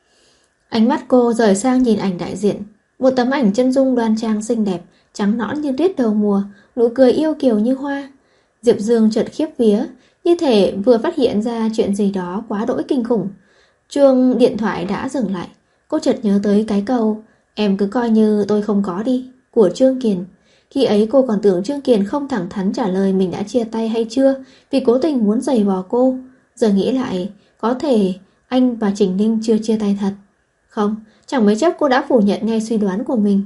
Ánh mắt cô rời sang nhìn ảnh đại diện. Một tấm ảnh chân dung đoan trang xinh đẹp, trắng nõn như tuyết đầu mùa, nụ cười yêu kiều như hoa. Diệp Dương chợt khiếp vía, như thể vừa phát hiện ra chuyện gì đó quá đỗi kinh khủng. Chuông điện thoại đã dừng lại. Cô chợt nhớ tới cái câu em cứ coi như tôi không có đi của Trương Kiền. Khi ấy cô còn tưởng Trương Kiền không thẳng thắn trả lời mình đã chia tay hay chưa, vì cố tình muốn giày vò cô. Giờ nghĩ lại, có thể anh và Trình Ninh chưa chia tay thật. Không, chẳng mấy chốc cô đã phủ nhận ngay suy đoán của mình.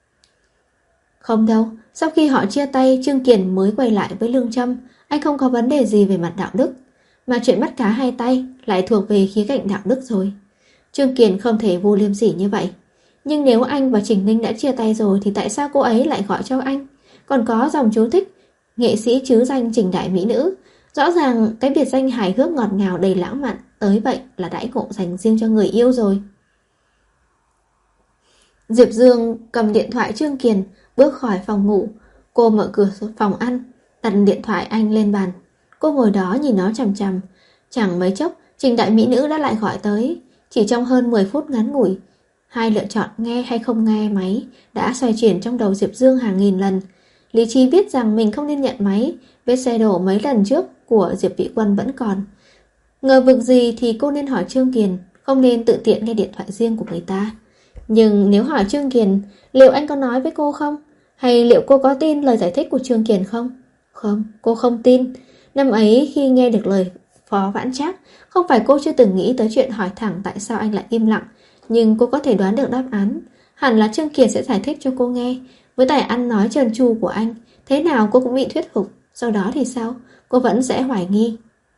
Không đâu, sau khi họ chia tay, Trương Kiền mới quay lại với Lương Trâm. Anh không có vấn đề gì về mặt đạo đức, mà chuyện bắt cá hai tay lại thuộc về khía cạnh đạo đức rồi. Trương Kiền không thể vô liêm sỉ như vậy. Nhưng nếu anh và Trình Ninh đã chia tay rồi thì tại sao cô ấy lại gọi cho anh? Còn có dòng chú thích nghệ sĩ chứ danh Trình Đại Mỹ Nữ. Rõ ràng cái biệt danh hài hước ngọt ngào đầy lãng mạn tới vậy là đãi ngộ dành riêng cho người yêu rồi. Diệp Dương cầm điện thoại Trương Kiền, bước khỏi phòng ngủ. Cô mở cửa phòng ăn, đặt điện thoại anh lên bàn. Cô ngồi đó nhìn nó chằm chằm. Chẳng mấy chốc Trình Đại Mỹ Nữ đã lại gọi tới. Chỉ trong hơn mười phút ngắn ngủi, hai lựa chọn nghe hay không nghe máy đã xoay chuyển trong đầu Diệp Dương hàng nghìn lần. Lý trí biết rằng mình không nên nhận máy. Vết xe đổ mấy lần trước của Diệp Vĩ Quân vẫn còn. Ngờ vực gì thì cô nên hỏi Trương Kiền, không nên tự tiện nghe điện thoại riêng của người ta. Nhưng nếu hỏi Trương Kiền, liệu anh có nói với cô không? Hay liệu cô có tin lời giải thích của Trương Kiền không? Không, cô không tin. Năm ấy khi nghe được lời Phó Vãn Trác, không phải cô chưa từng nghĩ tới chuyện hỏi thẳng tại sao anh lại im lặng. Nhưng cô có thể đoán được đáp án. Hẳn là Trương Kiền sẽ giải thích cho cô nghe. Với tài ăn nói trơn tru của anh, thế nào cô cũng bị thuyết phục. Sau đó thì sao? Cô vẫn sẽ hoài nghi.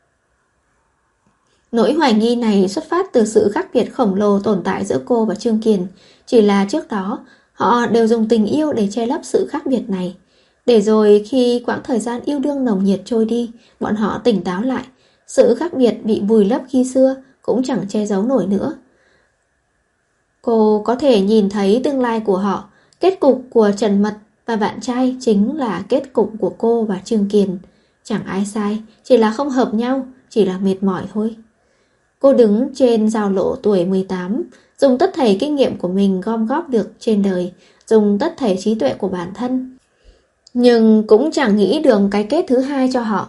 Nỗi hoài nghi này xuất phát từ sự khác biệt khổng lồ tồn tại giữa cô và Trương Kiền. Chỉ là trước đó, họ đều dùng tình yêu để che lấp sự khác biệt này. Để rồi khi quãng thời gian yêu đương nồng nhiệt trôi đi, bọn họ tỉnh táo lại. Sự khác biệt bị vùi lấp khi xưa cũng chẳng che giấu nổi nữa. Cô có thể nhìn thấy tương lai của họ. Kết cục của Trần Mật và bạn trai chính là kết cục của cô và Trương Kiền. Chẳng ai sai, chỉ là không hợp nhau, chỉ là mệt mỏi thôi. Cô đứng trên giao lộ tuổi mười tám, dùng tất thảy kinh nghiệm của mình gom góp được trên đời, dùng tất thảy trí tuệ của bản thân. Nhưng cũng chẳng nghĩ được cái kết thứ hai cho họ.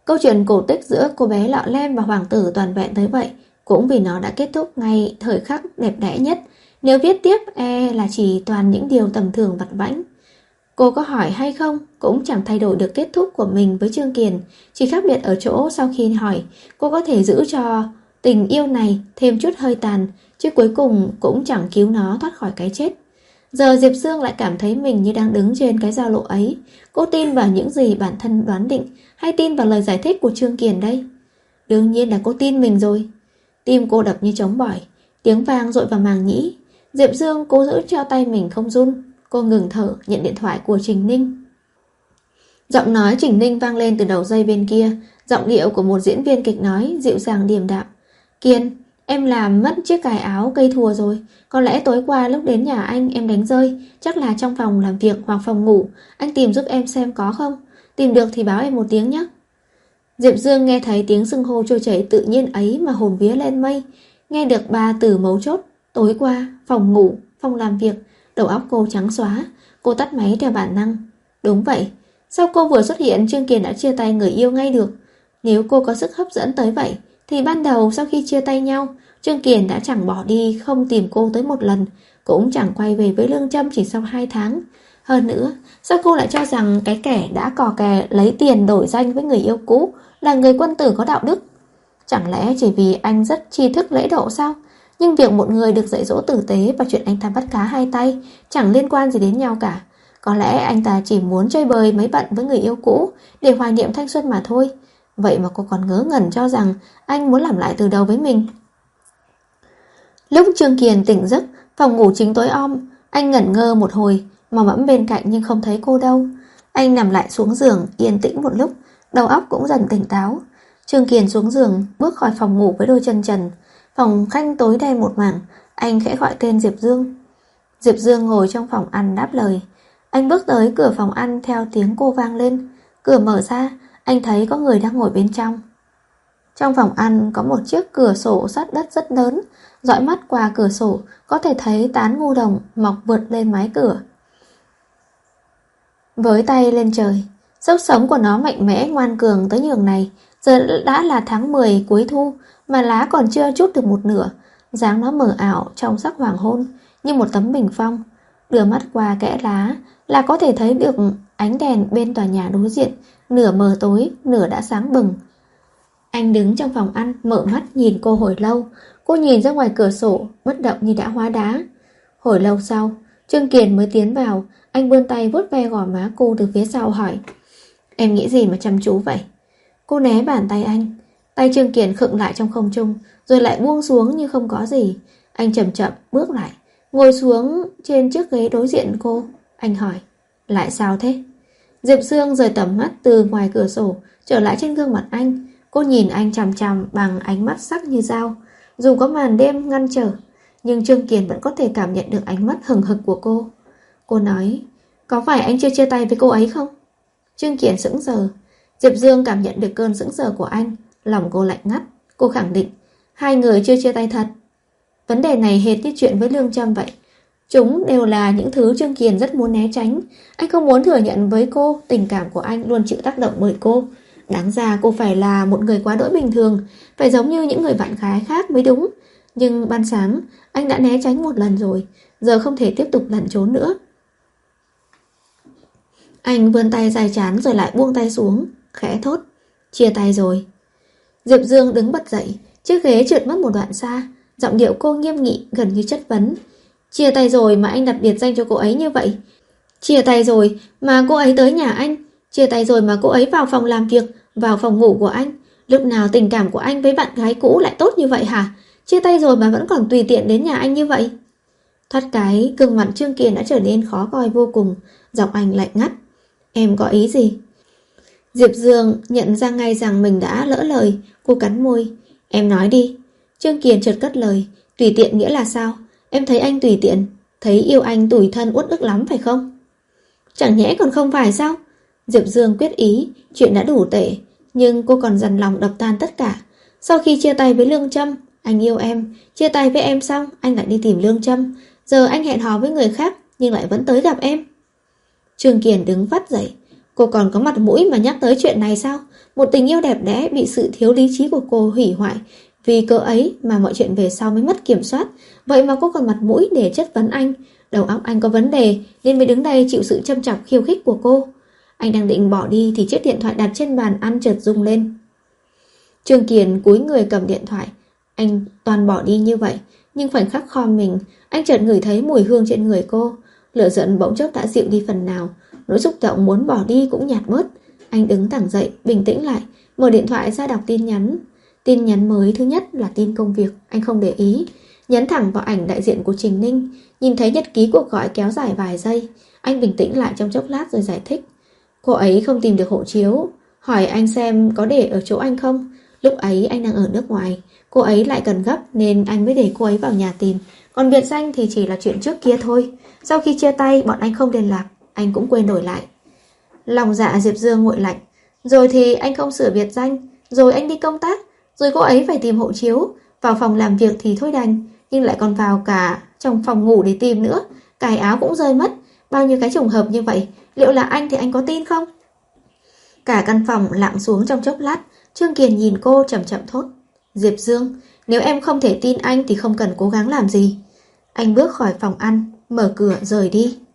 Câu chuyện cổ tích giữa cô bé Lọ Lem và hoàng tử toàn vẹn tới vậy, cũng vì nó đã kết thúc ngay thời khắc đẹp đẽ nhất. Nếu viết tiếp e là chỉ toàn những điều tầm thường vặt vãnh. Cô có hỏi hay không cũng chẳng thay đổi được kết thúc của mình với Trương Kiền. Chỉ khác biệt ở chỗ sau khi hỏi, cô có thể giữ cho tình yêu này thêm chút hơi tàn, chứ cuối cùng cũng chẳng cứu nó thoát khỏi cái chết. Giờ Diệp Dương lại cảm thấy mình như đang đứng trên cái giao lộ ấy. Cô tin vào những gì bản thân đoán định, hay tin vào lời giải thích của Trương Kiền đây? Đương nhiên là cô tin mình rồi. Tim cô đập như trống bỏi, tiếng vang dội vào màng nhĩ. Diệp Dương cố giữ cho tay mình không run. Cô ngừng thở nhận điện thoại của Trình Ninh. Giọng nói Trình Ninh vang lên từ đầu dây bên kia. Giọng điệu của một diễn viên kịch nói dịu dàng điềm đạm. Kiên, em làm mất chiếc cài áo cây thùa rồi. Có lẽ tối qua lúc đến nhà anh em đánh rơi. Chắc là trong phòng làm việc hoặc phòng ngủ. Anh tìm giúp em xem có không. Tìm được thì báo em một tiếng nhé. Diệp Dương nghe thấy tiếng xưng hô trôi chảy tự nhiên ấy mà hồn vía lên mây. Nghe được ba từ mấu chốt: tối qua, phòng ngủ, phòng làm việc. Đầu óc cô trắng xóa. Cô tắt máy theo bản năng. Đúng vậy, sao cô vừa xuất hiện Trương Kiền đã chia tay người yêu ngay được? Nếu cô có sức hấp dẫn tới vậy thì ban đầu sau khi chia tay nhau, Trương Kiền đã chẳng bỏ đi không tìm cô tới một lần, cũng chẳng quay về với Lương Trâm chỉ sau hai tháng. Hơn nữa, sao cô lại cho rằng cái kẻ đã cò kè lấy tiền đổi danh với người yêu cũ là người quân tử có đạo đức? Chẳng lẽ chỉ vì anh rất tri thức lễ độ sao? Nhưng việc một người được dạy dỗ tử tế và chuyện anh ta bắt cá hai tay chẳng liên quan gì đến nhau cả. Có lẽ anh ta chỉ muốn chơi bời mấy bận với người yêu cũ để hoài niệm thanh xuân mà thôi. Vậy mà cô còn ngớ ngẩn cho rằng anh muốn làm lại từ đầu với mình. Lúc Trương Kiền tỉnh giấc, phòng ngủ chính tối om. Anh ngẩn ngơ một hồi, mò mẫm bên cạnh nhưng không thấy cô đâu. Anh nằm lại xuống giường, yên tĩnh một lúc, đầu óc cũng dần tỉnh táo. Trương Kiền xuống giường, bước khỏi phòng ngủ với đôi chân trần. Phòng khách tối đen một mảng. Anh khẽ gọi tên Diệp Dương. Diệp Dương ngồi trong phòng ăn đáp lời. Anh bước tới cửa phòng ăn theo tiếng cô vang lên. Cửa mở ra, anh thấy có người đang ngồi bên trong. Trong phòng ăn có một chiếc cửa sổ sát đất rất lớn. Dõi mắt qua cửa sổ có thể thấy tán ngô đồng mọc vượt lên mái cửa. Với tay lên trời, sức sống của nó mạnh mẽ ngoan cường tới nhường này. Giờ đã là tháng mười cuối thu mà lá còn chưa chút được một nửa. Dáng nó mờ ảo trong sắc hoàng hôn như một tấm bình phong. Đưa mắt qua kẽ lá là có thể thấy được ánh đèn bên tòa nhà đối diện, nửa mờ tối, nửa đã sáng bừng. Anh đứng trong phòng ăn, mở mắt nhìn cô hồi lâu. Cô nhìn ra ngoài cửa sổ, bất động như đã hóa đá. Hồi lâu sau, Trương Kiền mới tiến vào. Anh vươn tay vuốt ve gò má cô từ phía sau hỏi: Em nghĩ gì mà chăm chú vậy? Cô né bàn tay anh. Tay Trương Kiền khựng lại trong không trung, rồi lại buông xuống như không có gì. Anh chậm chậm bước lại, ngồi xuống trên chiếc ghế đối diện cô. Anh hỏi: Lại sao thế? Diệp Dương rời tầm mắt từ ngoài cửa sổ trở lại trên gương mặt anh. Cô nhìn anh chằm chằm bằng ánh mắt sắc như dao. Dù có màn đêm ngăn trở, nhưng Trương Kiền vẫn có thể cảm nhận được ánh mắt hừng hực của cô. Cô nói: Có phải anh chưa chia tay với cô ấy không? Trương Kiền sững sờ. Diệp Dương cảm nhận được cơn sững sờ của anh. Lòng cô lạnh ngắt. Cô khẳng định: Hai người chưa chia tay thật. Vấn đề này hệt như chuyện với Lương Trâm vậy. Chúng đều là những thứ Trương Kiền rất muốn né tránh. Anh không muốn thừa nhận với cô tình cảm của anh luôn chịu tác động bởi cô. Đáng ra cô phải là một người quá đỗi bình thường, phải giống như những người bạn gái khác mới đúng. Nhưng ban sáng anh đã né tránh một lần rồi, giờ không thể tiếp tục lẩn trốn nữa. Anh vươn tay dài chán rồi lại buông tay xuống, khẽ thốt: Chia tay rồi. Diệp Dương đứng bật dậy, chiếc ghế trượt mất một đoạn xa. Giọng điệu cô nghiêm nghị, gần như chất vấn: Chia tay rồi mà anh đặt biệt danh cho cô ấy như vậy? Chia tay rồi mà cô ấy tới nhà anh? Chia tay rồi mà cô ấy vào phòng làm việc, vào phòng ngủ của anh? Lúc nào tình cảm của anh với bạn gái cũ lại tốt như vậy hả? Chia tay rồi mà vẫn còn tùy tiện đến nhà anh như vậy? Thoát cái, gương mặt Trương Kiền đã trở nên khó coi vô cùng. Giọng anh lạnh ngắt: Em có ý gì? Diệp Dương nhận ra ngay rằng mình đã lỡ lời. Cô cắn môi: Em nói đi. Trương Kiền chợt cất lời: Tùy tiện nghĩa là sao? Em thấy anh tùy tiện, thấy yêu anh tủi thân uất ức lắm phải không? Chẳng nhẽ còn không phải sao? Diệp Dương quyết ý, chuyện đã đủ tệ, nhưng cô còn dằn lòng đập tan tất cả. Sau khi chia tay với Lương Trâm, anh yêu em. Chia tay với em xong, anh lại đi tìm Lương Trâm. Giờ anh hẹn hò với người khác, nhưng lại vẫn tới gặp em. Trương Kiền đứng vắt dậy. Cô còn có mặt mũi mà nhắc tới chuyện này sao? Một tình yêu đẹp đẽ bị sự thiếu lý trí của cô hủy hoại. Vì cớ ấy mà mọi chuyện về sau mới mất kiểm soát. Vậy mà cô còn mặt mũi để chất vấn anh. Đầu óc anh có vấn đề nên mới đứng đây chịu sự châm chọc khiêu khích của cô. Anh đang định bỏ đi thì chiếc điện thoại đặt trên bàn ăn chợt rung lên. Trương Kiền cúi người cầm điện thoại. Anh toàn bỏ đi như vậy, nhưng khoảnh khắc khom mình, anh chợt ngửi thấy mùi hương trên người cô. Lửa giận bỗng chốc đã dịu đi phần nào. Nỗi xúc động muốn bỏ đi cũng nhạt bớt. Anh đứng thẳng dậy, bình tĩnh lại, mở điện thoại ra đọc tin nhắn. Tin nhắn mới thứ nhất là tin công việc. Anh không để ý, nhấn thẳng vào ảnh đại diện của Trình Ninh. Nhìn thấy nhật ký cuộc gọi kéo dài vài giây. Anh bình tĩnh lại trong chốc lát rồi giải thích. Cô ấy không tìm được hộ chiếu, hỏi anh xem có để ở chỗ anh không. Lúc ấy anh đang ở nước ngoài, cô ấy lại cần gấp nên anh mới để cô ấy vào nhà tìm. Còn biệt danh thì chỉ là chuyện trước kia thôi. Sau khi chia tay bọn anh không liên lạc, anh cũng quên đổi lại. Lòng dạ Diệp Dương nguội lạnh. Rồi thì anh không sửa biệt danh, rồi anh đi công tác, rồi cô ấy phải tìm hộ chiếu. Vào phòng làm việc thì thôi đành, nhưng lại còn vào cả trong phòng ngủ để tìm nữa. Cài áo cũng rơi mất. Bao nhiêu cái trùng hợp như vậy, liệu là anh thì anh có tin không? Cả căn phòng lặng xuống trong chốc lát. Trương Kiền nhìn cô chậm chậm thốt. Diệp Dương, nếu em không thể tin anh thì không cần cố gắng làm gì. Anh bước khỏi phòng ăn, mở cửa rời đi.